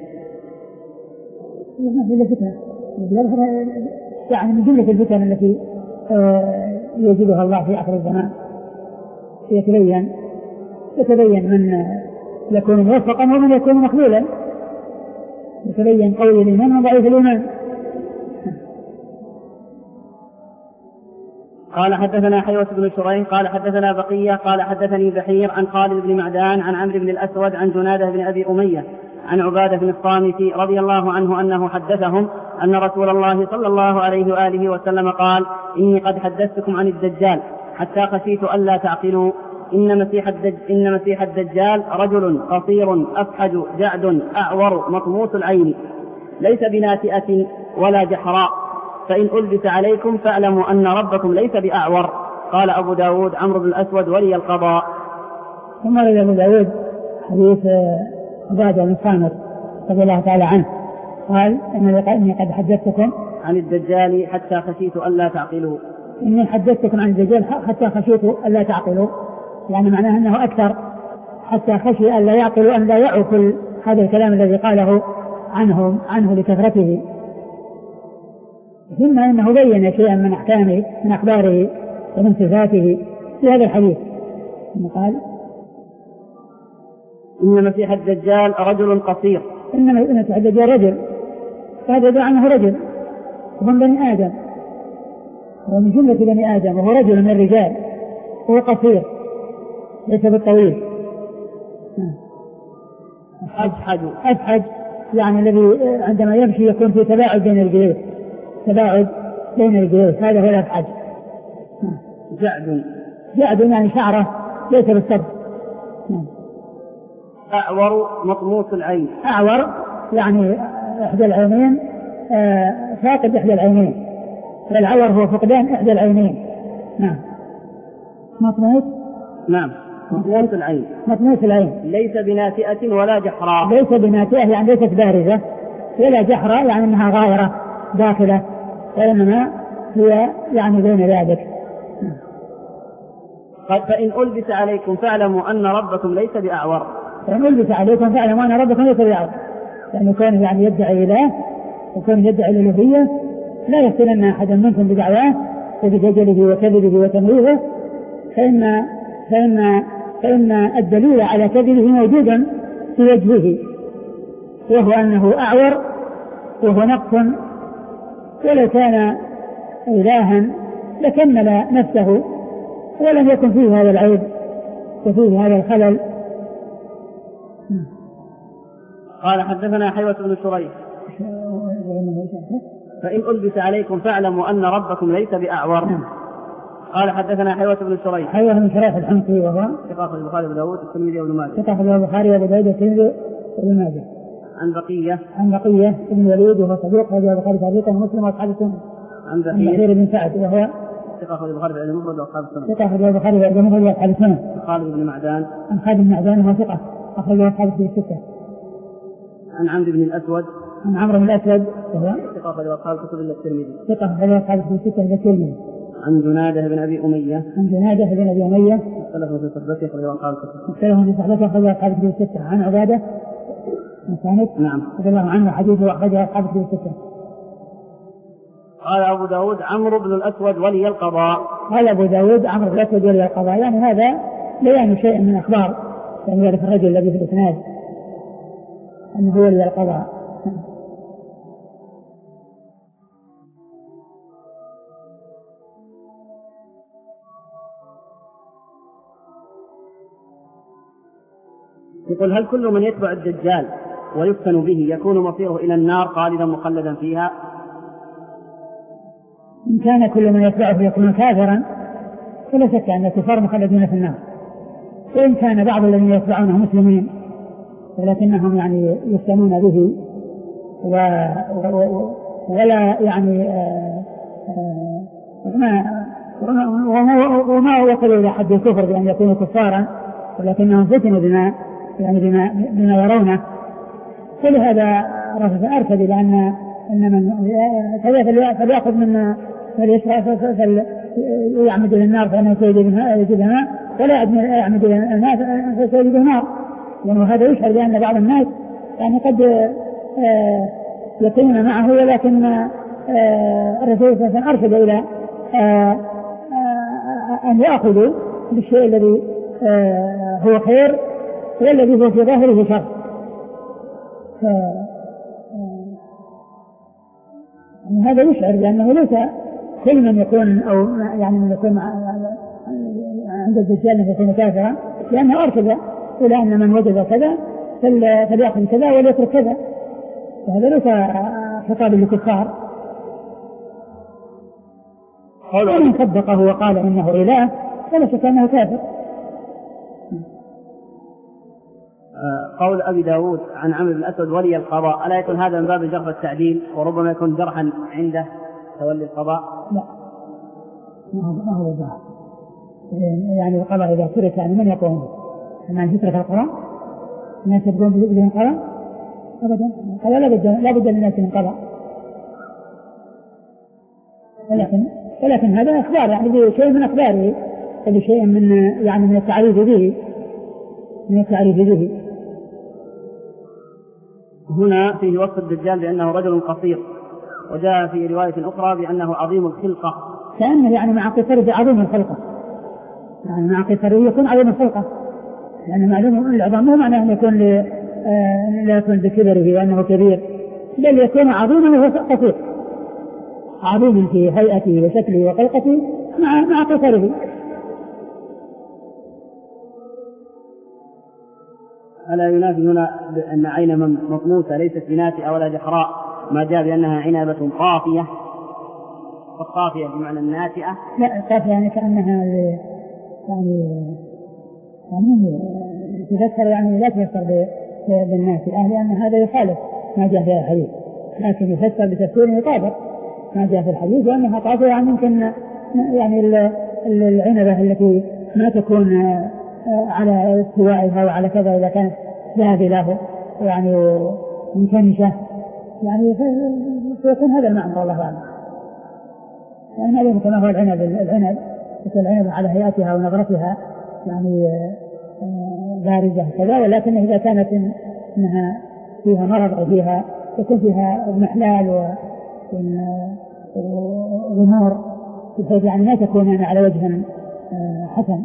A: يعني من جملة الفتن التي يجدها الله في آخر الزمان يتبين يتبين من يكون موفقا ومن يكون مخذولا، يتبين قوي الإيمان وضعيف الإيمان.
B: قال حدثنا حيوة بن شريح قال حدثنا بقية قال حدثني بحير عن خالد بن معدان عن عمرو بن الأسود عن جنادة بن أبي أمية عن عبادة بن الصامت رضي الله عنه أنه حدثهم أن رسول الله صلى الله عليه وآله وسلم قال: إني قد حدثتكم عن الدجال حتى خشيت ألا تعقلوا. إن مسيح, الدج إن مسيح الدجال رجل قصير أفحج جعد أعور مطموس العين ليس بناتئة ولا جحراء، فإن ألبس عليكم فاعلموا أن ربكم ليس بأعور. قال أبو داود عمرو بن الأسود ولي القضاء.
A: ثم رد أبو داود حديث عبادة بن الصامت رضي الله تعالى عنه قال: إني قد حدثتكم
B: عن الدجال حتى خشيت ألا تعقلوا.
A: إني حدثتكم عن الدجال حتى خشيت ألا تعقلوا، يعني معناه أنه أكثر حتى خشي ألا يعقلوا أن لا يعوا كل هذا الكلام الذي قاله عنهم عنه لكثرته. ثم إنه بين شيئا من أحكامه من أخباره ومن صفاته في هذا الحديث. ثم قال:
B: إن مسيح الدجال رجل قصير.
A: إن مسيح الدجال رجل، هذا يدعى عنه رجل ومن بني آدم ومن جملة بني آدم، وهو رجل من الرجال وهو قصير ليس بالطويل.
B: أفحج
A: أفحج يعني الذي عندما يمشي يكون في تباعد بين الجلوس تباعد بين الجلوس هذا هو الأفحج.
B: جعد
A: جعد يعني شعره ليس بالصد.
B: أعور مطموس العين.
A: أعور يعني إحدى العينين فاقد إحدى العينين، فالعور هو فقدان إحدى العينين. نعم. مطموس
B: نعم مطموس العين.
A: مطموس العين
B: ليس بناتئة ولا جحراء.
A: ليس بناتئة يعني ليست بارزة، ولا جحراء يعني أنها غائرة داخلة، وإنما هي يعني بين ذلك.
B: قال: فإن ألبس عليكم فاعلموا أن ربكم ليس بأعور.
A: فإن ألبس عليكم فاعلموا أن ربكم ليس بأعور، لأنه كان يعني يدعي إله وكان يدعي الألوهية، لا يفتنن أحدا منكم بدعواه وبدجله وكذبه وتمويهه، فإن فإن فإن الدليل على كذبه موجودا في وجهه، وهو أنه أعور وهو نقص، ولو كان إلها لكمل نفسه ولم يكن فيه هذا العيب وفيه هذا الخلل.
B: قال: حدثنا حيوة بن شريح فإن ألبس عليكم فاعلموا أن ربكم ليس بأعور. قال حدثنا حيوة بن شريح.
A: حيوة بن شريح الحمصي وهو
B: ثقة أخرجه البخاري وأبو داود والترمذي وابن ماجه.
A: ثقة أخرجه البخاري وأبو داود والترمذي وابن ماجه.
B: عن بقية.
A: عن بقية بن الوليد وهو صديق أخرجه البخاري تعليقا ومسلم وأصحاب السنة.
B: عن
A: بقية بن سعد وهو
B: ثقة أخرجه البخاري في المفرد وأصحاب السنة.
A: ثقة أخرجه البخاري في المفرد وأصحاب السنة.
B: خالد بن معدان.
A: عن خالد بن معدان وهو ثقة أخرجه أصحاب الستة.
B: عن عمرو بن الأسود.
A: عن عمرو بن الأسود وهو
B: ثقة أخرجه أصحاب الكتب إلا الترمذي.
A: ثقة أخرجه أصحاب الستة إلا الترمذي.
B: عن جنادة بن أبي أمية.
A: عن جنادة بن أبي أمية.
B: مختلف في صحبته أخرجه أصحاب الكتب.
A: مختلف في صحبته أخرجه أصحاب الكتب الستة. عن عبادة مساند.
B: نعم.
A: رضي الله عنه حديثه أخرجه أصحاب الكتب الستة.
B: قال أبو داود عمرو بن الأسود ولي القضاء.
A: قال أبو داود عمرو بن الأسود ولي القضاء، يعني هذا بيان شيء من أخبار يعني ذلك الرجل الذي في الإسناد أنه هو ولي القضاء.
B: يقول هل كل من يتبع الدجال ويفتن به يكون مصيره إلى النار خالدا مخلدا فيها؟
A: إن كان كل من يتبعه يكون كافرا فلا شك أن الكفار مخلدون في النار، وإن كان بعض الذين يتبعونه مسلمين ولكنهم يعني يفتنون به و... و... ولا يعني آآ آآ وما وما وصلوا إلى حد الكفر بأن يكونوا كفارا، ولكنهم فتنوا بما يعني بما, بما يرونه، فلهذا أرشد إلى أن إن من فليأخذ من فليشرع فليعمد إلى النار فإنه سيجدها، ولا يعمد إلى الناس فسيجده النار، لأنه هذا يشعر بأن بعض الناس يعني قد يكونون معه، ولكن الرسول صلى الله عليه وسلم أرشد إلى أن يأخذوا بالشيء الذي هو خير والذي هو في ظاهره شر. هذا يشعر بأنه ليس كل من يكون أو يعني من يكون عند الدجال يكون كافرا، لأنه أرشد إلى أن من وجد كذا فليأخذ كذا وليترك كذا، وهذا ليس خطاب للكفار. ومن صدقه وقال إنه إله فلا شك أنه كافر.
B: قول أبي داود عن عمرو بن الأسود ولي القضاء، ألا يكون هذا من باب الجرح والتعديل وربما يكون جرحا عنده تولي القضاء؟
A: لا، ما هو جرح، يعني القضاء إذا ترك يعني من يقوم من يترك القضاء الناس يقوم به القضاء أبدا، قال لا بد لا بد للناس من قضاء، ولكن ولكن هذا أخبار يعني شيء من أخباره، شيء من يعني من التعريف به من التعريف به.
B: هنا فيه وصف الدجال بأنه رجل قصير، وجاء في رواية أخرى بأنه عظيم الخلقة،
A: كأنه يعني مع قصره عظيم الخلقة، يعني مع قصره يكون عظيم الخلقة، يعني معلوم العظام مو معناه أن يكون لا يكون بكبره وأنه كبير، بل يكون عظيما وهو قصير، عظيم في هيئته وشكله وخلقته مع مع قصره.
B: ألا ينافي هنا أن عين مطموسة ليست بناتئة ولا جحراء، ما جاء بأنها عنبة طافية، والطافية بمعنى الناتئة؟
A: لا، الطافية يعني كأنها يعني يعني تفسر يعني لا تفسر بالناتئة، لأن هذا يخالف ما جاء في الحديث، لكن يفسر بتفسير يطابق ما جاء في الحديث، لأنها طافية يعني يمكن يعني العنبة التي ما تكون على استوائها وعلى كذا إذا كانت ذاهبة يعني منكمشة، يعني سيكون هذا المعنى والله أعلم. يعني هذا كما هو العنب العنب تكون العنب على هيئتها ونظرتها يعني بارزة كذا، ولكن إذا كانت إنها فيها مرض أو فيها يكون فيها محلال ونور بحيث يعني ما تكون يعني على وجه حسن.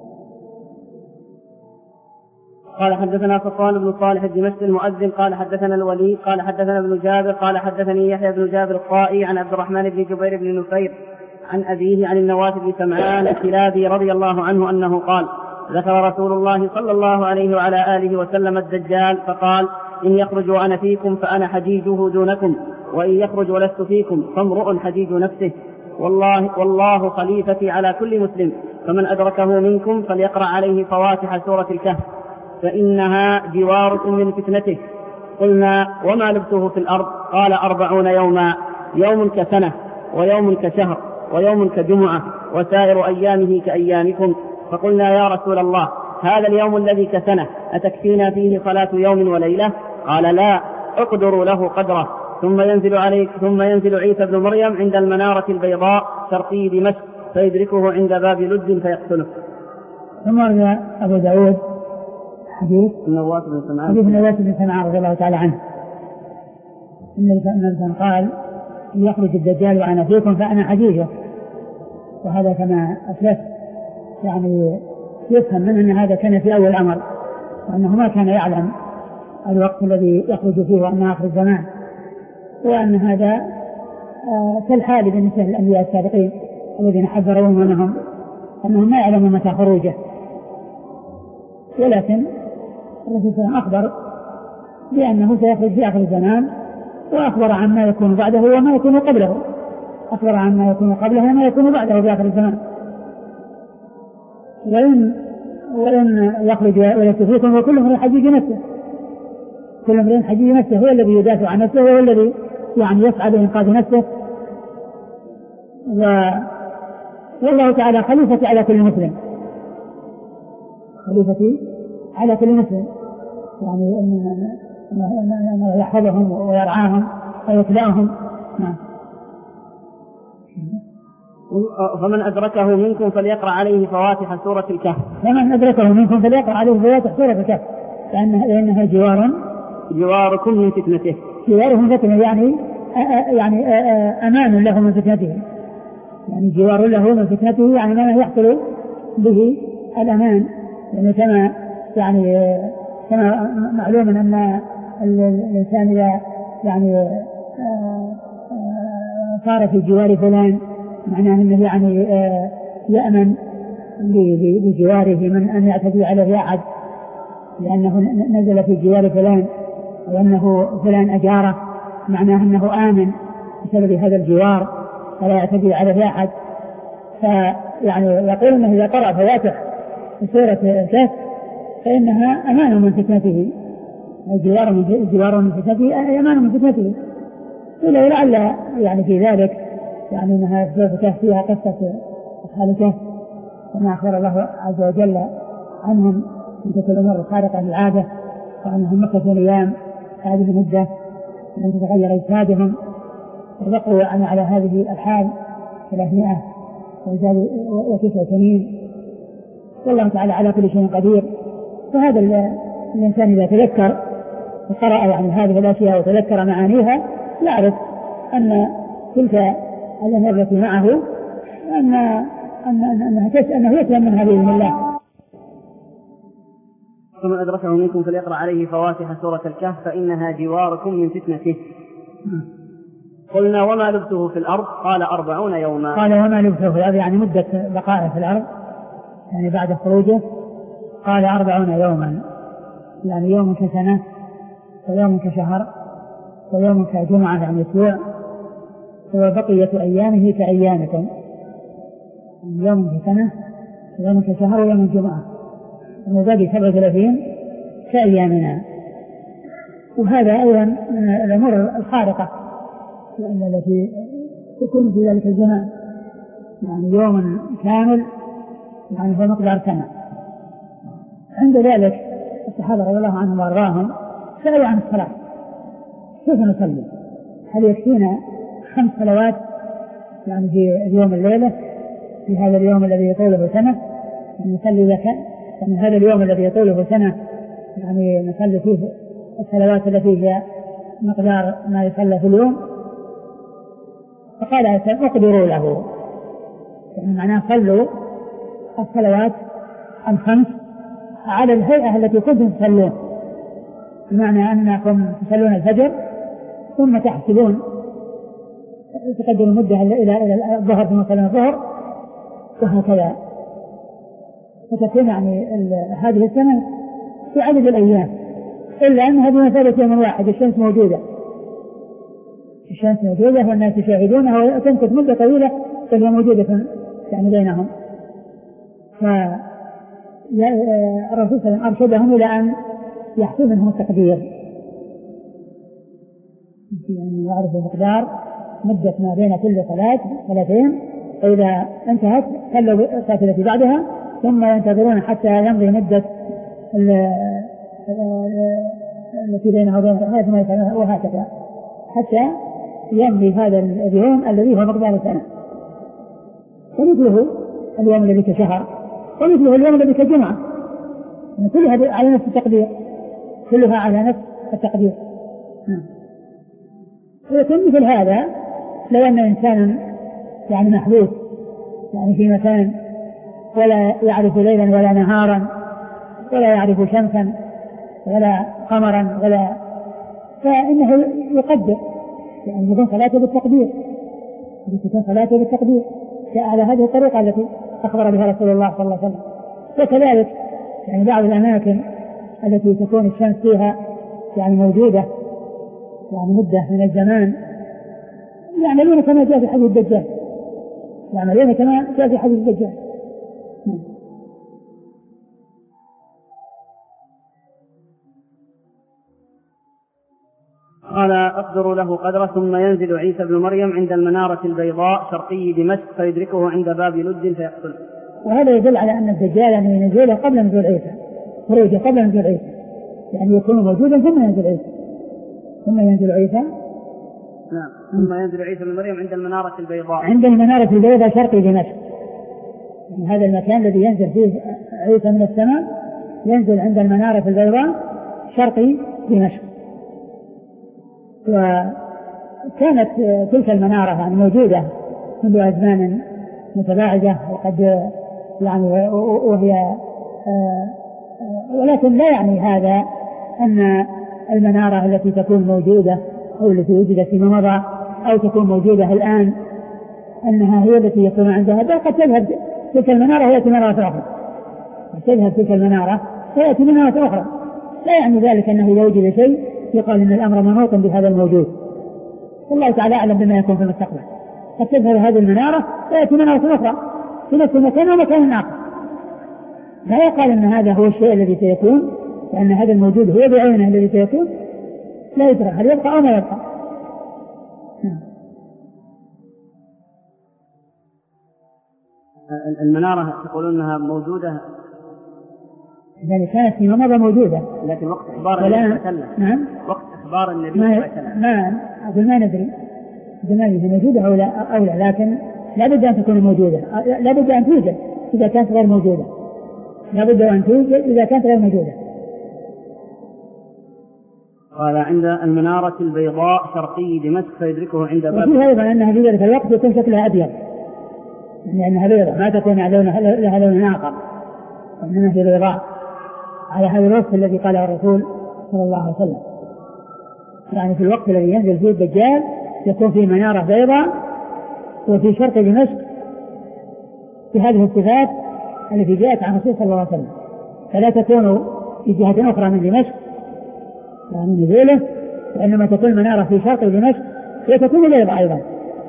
B: قال حدثنا صفوان بن صالح الدمشقي المؤذن قال حدثنا الوليد قال حدثنا ابن جابر قال حدثني يحيى بن جابر الطائي عن عبد الرحمن بن جبير بن نفير عن أبيه عن النواس بن سمعان الكلابي رضي الله عنه أنه قال: ذكر رسول الله صلى الله عليه وعلى آله وسلم الدجال فقال: إن يخرج وأنا فيكم فأنا حجيجه دونكم، وإن يخرج ولست فيكم فامرؤ حجيج نفسه. والله, والله خليفتي على كل مسلم، فمن أدركه منكم فليقرأ عليه فواتح سورة الكهف فإنها جوار من فتنته. قلنا وما لبثه في الأرض؟ قال أربعون يوما، يوم كسنة ويوم كشهر ويوم كجمعة وسائر أيامه كأيامكم. فقلنا يا رسول الله هذا اليوم الذي كسنة أتكفينا فيه صلاة يوم وليلة؟ قال لا، اقدروا له قدره. ثم ينزل عليك ثم ينزل عيسى بن مريم عند المنارة البيضاء شرقي دمشق فيدركه عند باب لد فيقتله.
A: ثم أبو داود حديث
B: النواس بن سمعان
A: حديث النواس بن سمعان رضي الله تعالى عنه إن النبي قال يخرج الدجال وأنا فيكم فأنا حجيجه، وهذا كما أسلفت يعني يفهم منه أن هذا كان في أول الأمر، وأنه ما كان يعلم الوقت الذي يخرج فيه وأنه آخر الزمان، وأن هذا كالحال بالنسبة للأنبياء السابقين الذين حذروهم منهم أنهم ما يعلمون متى خروجه. ولكن الرسول صلى الله عليه وسلم أخبر بأنه سيخرج في آخر الزمان، وأخبر عما يكون بعده وما يكون قبله، أخبر عما يكون قبله وما يكون بعده في آخر الزمان. وإن وإن يخرج ويكفيكم وكل امرئ حجيج نفسه، كل امرئ حجيج نفسه، هو الذي يدافع عن نفسه، هو الذي يعني يسعى لإنقاذ نفسه. و... والله تعالى خليفتي على كل مسلم، خليفتي على كل مسلم، يعني أن يحفظهم ويرعاهم ويتبعهم. نعم.
B: فمن أدركه منكم فليقرأ عليه فواتح سورة الكهف.
A: فمن أدركه منكم فليقرأ عليه فواتح سورة الكهف لأنها, لأنها جوار
B: جواركم من فتنته،
A: جوارهم من فتنته، يعني يعني أمان له من فتنته، يعني جوار له من فتنته، يعني ما يحصل به الأمان. يعني كما يعني كما معلوم أن الإنسان إذا يعني صار في جوار فلان معناه أنه يعني يأمن بجواره من أن يعتدي عليه أحد، لأنه نزل في جوار فلان، وأنه فلان أجاره معناه أنه آمن بسبب هذا الجوار فلا يعتدي عليه أحد. فيعني يقول أنه إذا قرأ فواتح سورة الكهف فإنها أمان من فتنته، الجوار من الجوار من فتنته أمان من فتنته. إلا لعل يعني في ذلك يعني أنها سورة الكهف فيها قصة أصحاب الكهف كما أخبر الله عز وجل عنهم من تلك الأمور الخارقة للعادة، وأنهم مكثوا أيام هذه المدة لم تتغير أجسادهم وبقوا يعني على هذه الحال ثلاثمائة وتسع سنين، والله تعالى على كل شيء قدير. فهذا الإنسان إذا تذكر وقرأ يعني هذه الأشياء وتذكر معانيها يعرف أن تلك الأمور التي معه أن أنه أنه يسلم منها بإذن الله.
B: فمن أدركه منكم فليقرأ عليه فواتح سورة الكهف فإنها جواركم من فتنته. قلنا وما لبثه في الأرض؟ قال أربعون يوما.
A: قال وما لبثه في الأرض يعني مدة بقائه في الأرض يعني بعد خروجه، قال أربعون يوما يعني يوم كسنة ويوم كشهر ويوم كجمعة يعني أسبوع، وبقية أيامه كأيامكم، يوم كسنة ويوم كشهر ويوم الجمعة، وباقي سبعة وثلاثين كأيامنا. وهذا أيضا من الأمور الخارقة التي تكون في ذلك الزمان، يعني يوم كامل يعني هو مقدار سنة. عند ذلك الصحابة رضي الله عنهم وارضاهم سألوا عن الصلاة، كيف نصلي؟ هل يكفينا خمس صلوات يعني في اليوم الليلة في هذا اليوم الذي يطوله سنة نصلي لك، يعني هذا اليوم الذي يطوله سنة يعني نصلي فيه الصلوات التي هي مقدار ما يصلى في اليوم؟ فقال اقدروا له، يعني معناه صلوا الصلوات الخمس على الهيئة التي كنتم تصلون، بمعنى أنكم تصلون الفجر ثم تحسبون تقدر المدة إلى إلى الظهر ثم تصلون الظهر وهكذا، فتكون يعني هذه السنة في عدد الأيام، إلا أن هذه مسألة يوم واحد الشمس موجودة، الشمس موجودة والناس يشاهدونها وتمكث مدة طويلة وهي موجودة يعني بينهم. فالرسول صلى الله عليه وسلم أرشدهم إلى أن يحصل منهم التقدير، يعني يعرفوا مقدار مدة ما بين كل صلاة صلاتين، فإذا انتهت صلوا الصلاة التي بعدها ثم ينتظرون حتى يمضي مدة التي بينها وبينها وهكذا حتى يمضي هذا اليوم الذي هو مقدار سنة. ومثله اليوم الذي كشهر، ومثله اليوم الذي كجمعة، كلها على نفس التقدير، كلها على نفس التقدير. ويكون مثل هذا لو أن إنسانا يعني محبوس يعني في مكان ولا يعرف ليلا ولا نهارا ولا يعرف شمسا ولا قمرا ولا، فإنه يقدر يعني يكون صلاته بالتقدير، يكون صلاته بالتقدير على هذه الطريقة التي أخبر بها رسول الله صلى الله عليه وسلم. وكذلك يعني بعض الأماكن التي تكون الشمس فيها يعني موجودة يعني مدة من الزمان يعملون كما جاء في حديث الدجال، يعملون كما جاء في حديث الدجال.
B: قال أقدر له قدره ثم ينزل عيسى بن مريم عند المنارة البيضاء شرقي دمشق فيدركه عند باب لد فيقتله.
A: وهذا يدل على أن الدجال يعني ينزل قبل نزول عيسى، خروجه قبل نزول عيسى، يعني يكون موجودا ثم ينزل عيسى ثم ينزل عيسى
B: نعم ثم ينزل عيسى بن مريم عند المنارة البيضاء
A: عند المنارة البيضاء شرقي دمشق، يعني هذا المكان الذي ينزل فيه عيسى من السماء ينزل عند المنارة البيضاء شرقي دمشق. وكانت تلك المنارة يعني موجودة منذ أزمان متباعدة وقد يعني وهي ولكن لا يعني هذا أن المنارة التي تكون موجودة أو التي وجدت فيما مضى أو تكون موجودة الآن أنها هي التي يكون عندها، بل قد تذهب تلك المنارة ويأتي مرة أخرى، قد تذهب تلك المنارة ويأتي مرة أخرى، لا يعني ذلك أنه إذا وجد شيء يقال أن الأمر منوط بهذا الموجود، والله تعالى أعلم بما يكون في المستقبل. قد تذهب هذه المنارة ويأتي منارة أخرى في نفس المكان ومكان آخر، لا يقال أن هذا هو الشيء الذي سيكون، لأن هذا الموجود هو بعينه الذي سيكون، لا يدرى هل يبقى أو ما يبقى.
B: المنارة تقولون أنها موجودة
A: يعني كانت في مضى موجودة،
B: لكن وقت إخبار النبي صلى الله عليه وسلم
A: نعم
B: وقت إخبار النبي صلى الله عليه وسلم
A: ما أقول ما ندري إذا موجودة أو لا أو لا، لكن لا بد أن تكون موجودة، لا بد أن توجد إذا كانت غير موجودة، لا بد أن توجد إذا كانت غير موجودة.
B: قال عند المنارة البيضاء شرقي دمشق فيدركه عند باب.
A: وفيها أيضا أنها في ذلك الوقت يكون شكلها أبيض، لأنها بيضاء ما تكون لها لون آخر، وإنما هي بيضاء على هذا الوصف الذي قاله الرسول صلى الله عليه وسلم، يعني في الوقت الذي ينزل فيه الدجال يكون في منارة بيضاء وفي شرق دمشق بهذه الصفات التي جاءت عن الرسول صلى الله عليه وسلم، فلا تكون في جهة أخرى من دمشق يعني نزوله، وإنما تكون منارة في شرق دمشق وتكون بيضاء أيضا.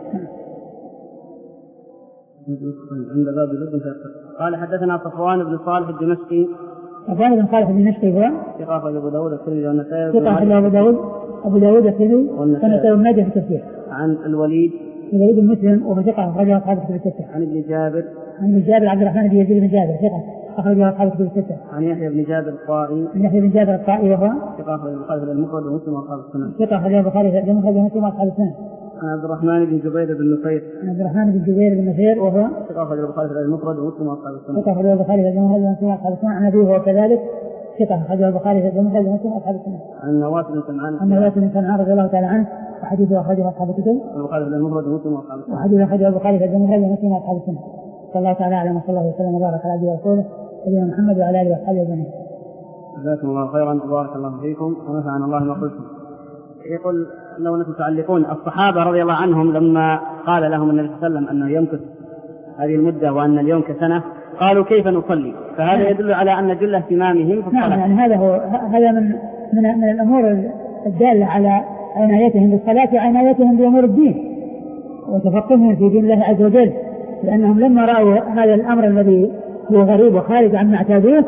B: عند باب لد. قال حدثنا صفوان بن صالح الدمشقي.
A: صفوان بن صالح الدمشقي هو
B: ثقة أبو داود الترمذي والنسائي.
A: ثقة أبو داود أبو داود الترمذي والنسائي والماجه في التفسير.
B: عن الوليد
A: الوليد المسلم وهو ثقة أخرجه أصحاب الكتب الستة.
B: عن ابن جابر
A: عن ابن جابر عبد الرحمن بن يزيد بن جابر ثقة أخرجه أصحاب الكتب الستة.
B: عن يحيى بن جابر الطائي.
A: عن يحيى بن جابر الطائي وهو
B: ثقة أخرجه البخاري في المفرد ومسلم وأصحاب السنن.
A: ثقة أخرجه البخاري في المفرد ومسلم وأصحاب السنن.
B: عن عبد الرحمن بن جبير بن نفير.
A: عن عبد الرحمن بن جبير بن نفير وهو
B: ثقة أخرجه البخاري في المفرد ومسلم وأصحاب السنن.
A: ثقة أخرجه البخاري في المفرد ومسلم وأصحاب السنن. عن أبيه هو كذلك ثقة أخرجه البخاري في المفرد ومسلم وأصحاب السنن.
B: عن نواس بن سمعان.
A: عن نواس بن سمعان رضي الله تعالى عنه وحديثه أخرجه أصحاب الكتب.
B: البخاري في المفرد ومسلم وأصحاب السنن.
A: وحديثه أخرجه البخاري في المفرد ومسلم وأصحاب السنن. صلى الله تعالى على وصلى الله وسلم وبارك على عبده ورسوله سيدنا محمد وعلى آله وصحبه أجمعين.
B: جزاكم الله خيرا وبارك الله فيكم ونفعنا الله ما قلتم. يقول لو أنكم تعلقون الصحابة رضي الله عنهم لما قال لهم النبي صلى الله عليه وسلم أنه يمكث هذه المدة وأن اليوم كسنة قالوا كيف نصلي؟ فهذا يدل على أن جل اهتمامهم في الصلاة.
A: نعم يعني هذا هو هذا من من من الأمور الدالة على عنايتهم بالصلاة وعنايتهم بأمور الدين وتفقههم في دين الله عز وجل، لأنهم لما رأوا هذا الأمر الذي هو غريب وخارج عن معتادوه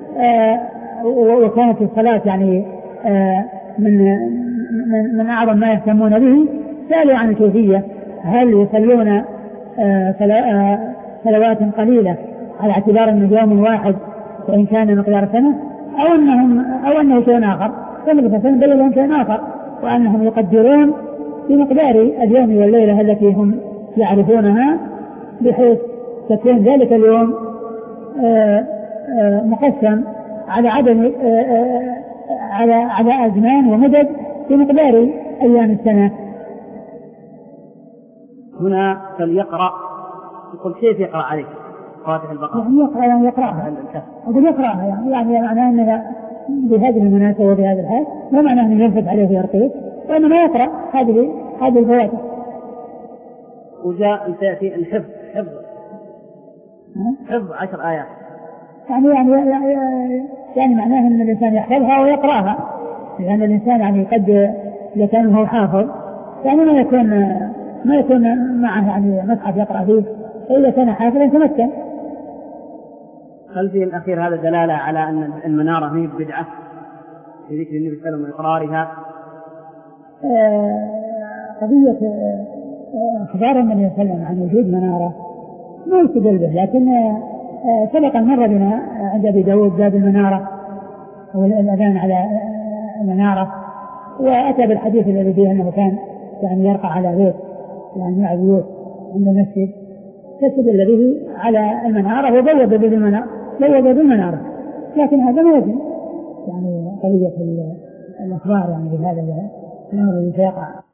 A: وكانت الصلاة يعني من من من أعظم ما يهتمون به، سألوا عن الكيفية، هل يصلون صلوات قليلة على اعتبار أنه يوم واحد وإن كان مقدار سنة، أو أنهم أو أنه شيء آخر، فالنبي صلى الله عليه وسلم بين لهم شيء آخر، وأنهم يقدرون بمقدار اليوم والليلة التي هم يعرفونها، بحيث تكون ذلك اليوم مقسم على عدد على على أزمان ومدد بمقدار أيام السنة.
B: هنا فليقرأ، يقول كيف يقرأ عليك فاتحة البقرة؟
A: يعني يقرأ يعني يقرأها، أقول يقرأها يعني يعني معناه أنه بهذه المناسبة وبهذا الحال، ما معناه أنه ينفذ عليه ويرقيه، وإنما يقرأ هذه هذه الفواتح.
B: وجاء تأتي الحفظ حفظ حفظ عشر آيات،
A: يعني يعني يعني معناه أن الإنسان يحفظها ويقرأها، لأن الإنسان يعني قد إذا كان هو حافظ يعني ما يكون ما يكون معه يعني مصحف يقرأ فيه، فإذا كان حافظا تمكن.
B: هل في الأخير هذا دلالة على أن المنارة هي بدعة في ذكر النبي صلى الله عليه وسلم وإقرارها؟
A: قضية أخبار النبي صلى الله عليه وسلم عن وجود منارة ما يستدل به، لكن سبق مر بنا عند أبي داود باب المنارة أو الأذان على المنارة، وأتى بالحديث الذي فيه أنه كان يعني يرقى على بيت يعني مع بيوت عند المسجد، فاستدل به على المنارة وبوب بالمنارة بوب بالمنارة، لكن هذا ما يجب يعني قضية الأخبار يعني بهذا الأمر الذي سيقع.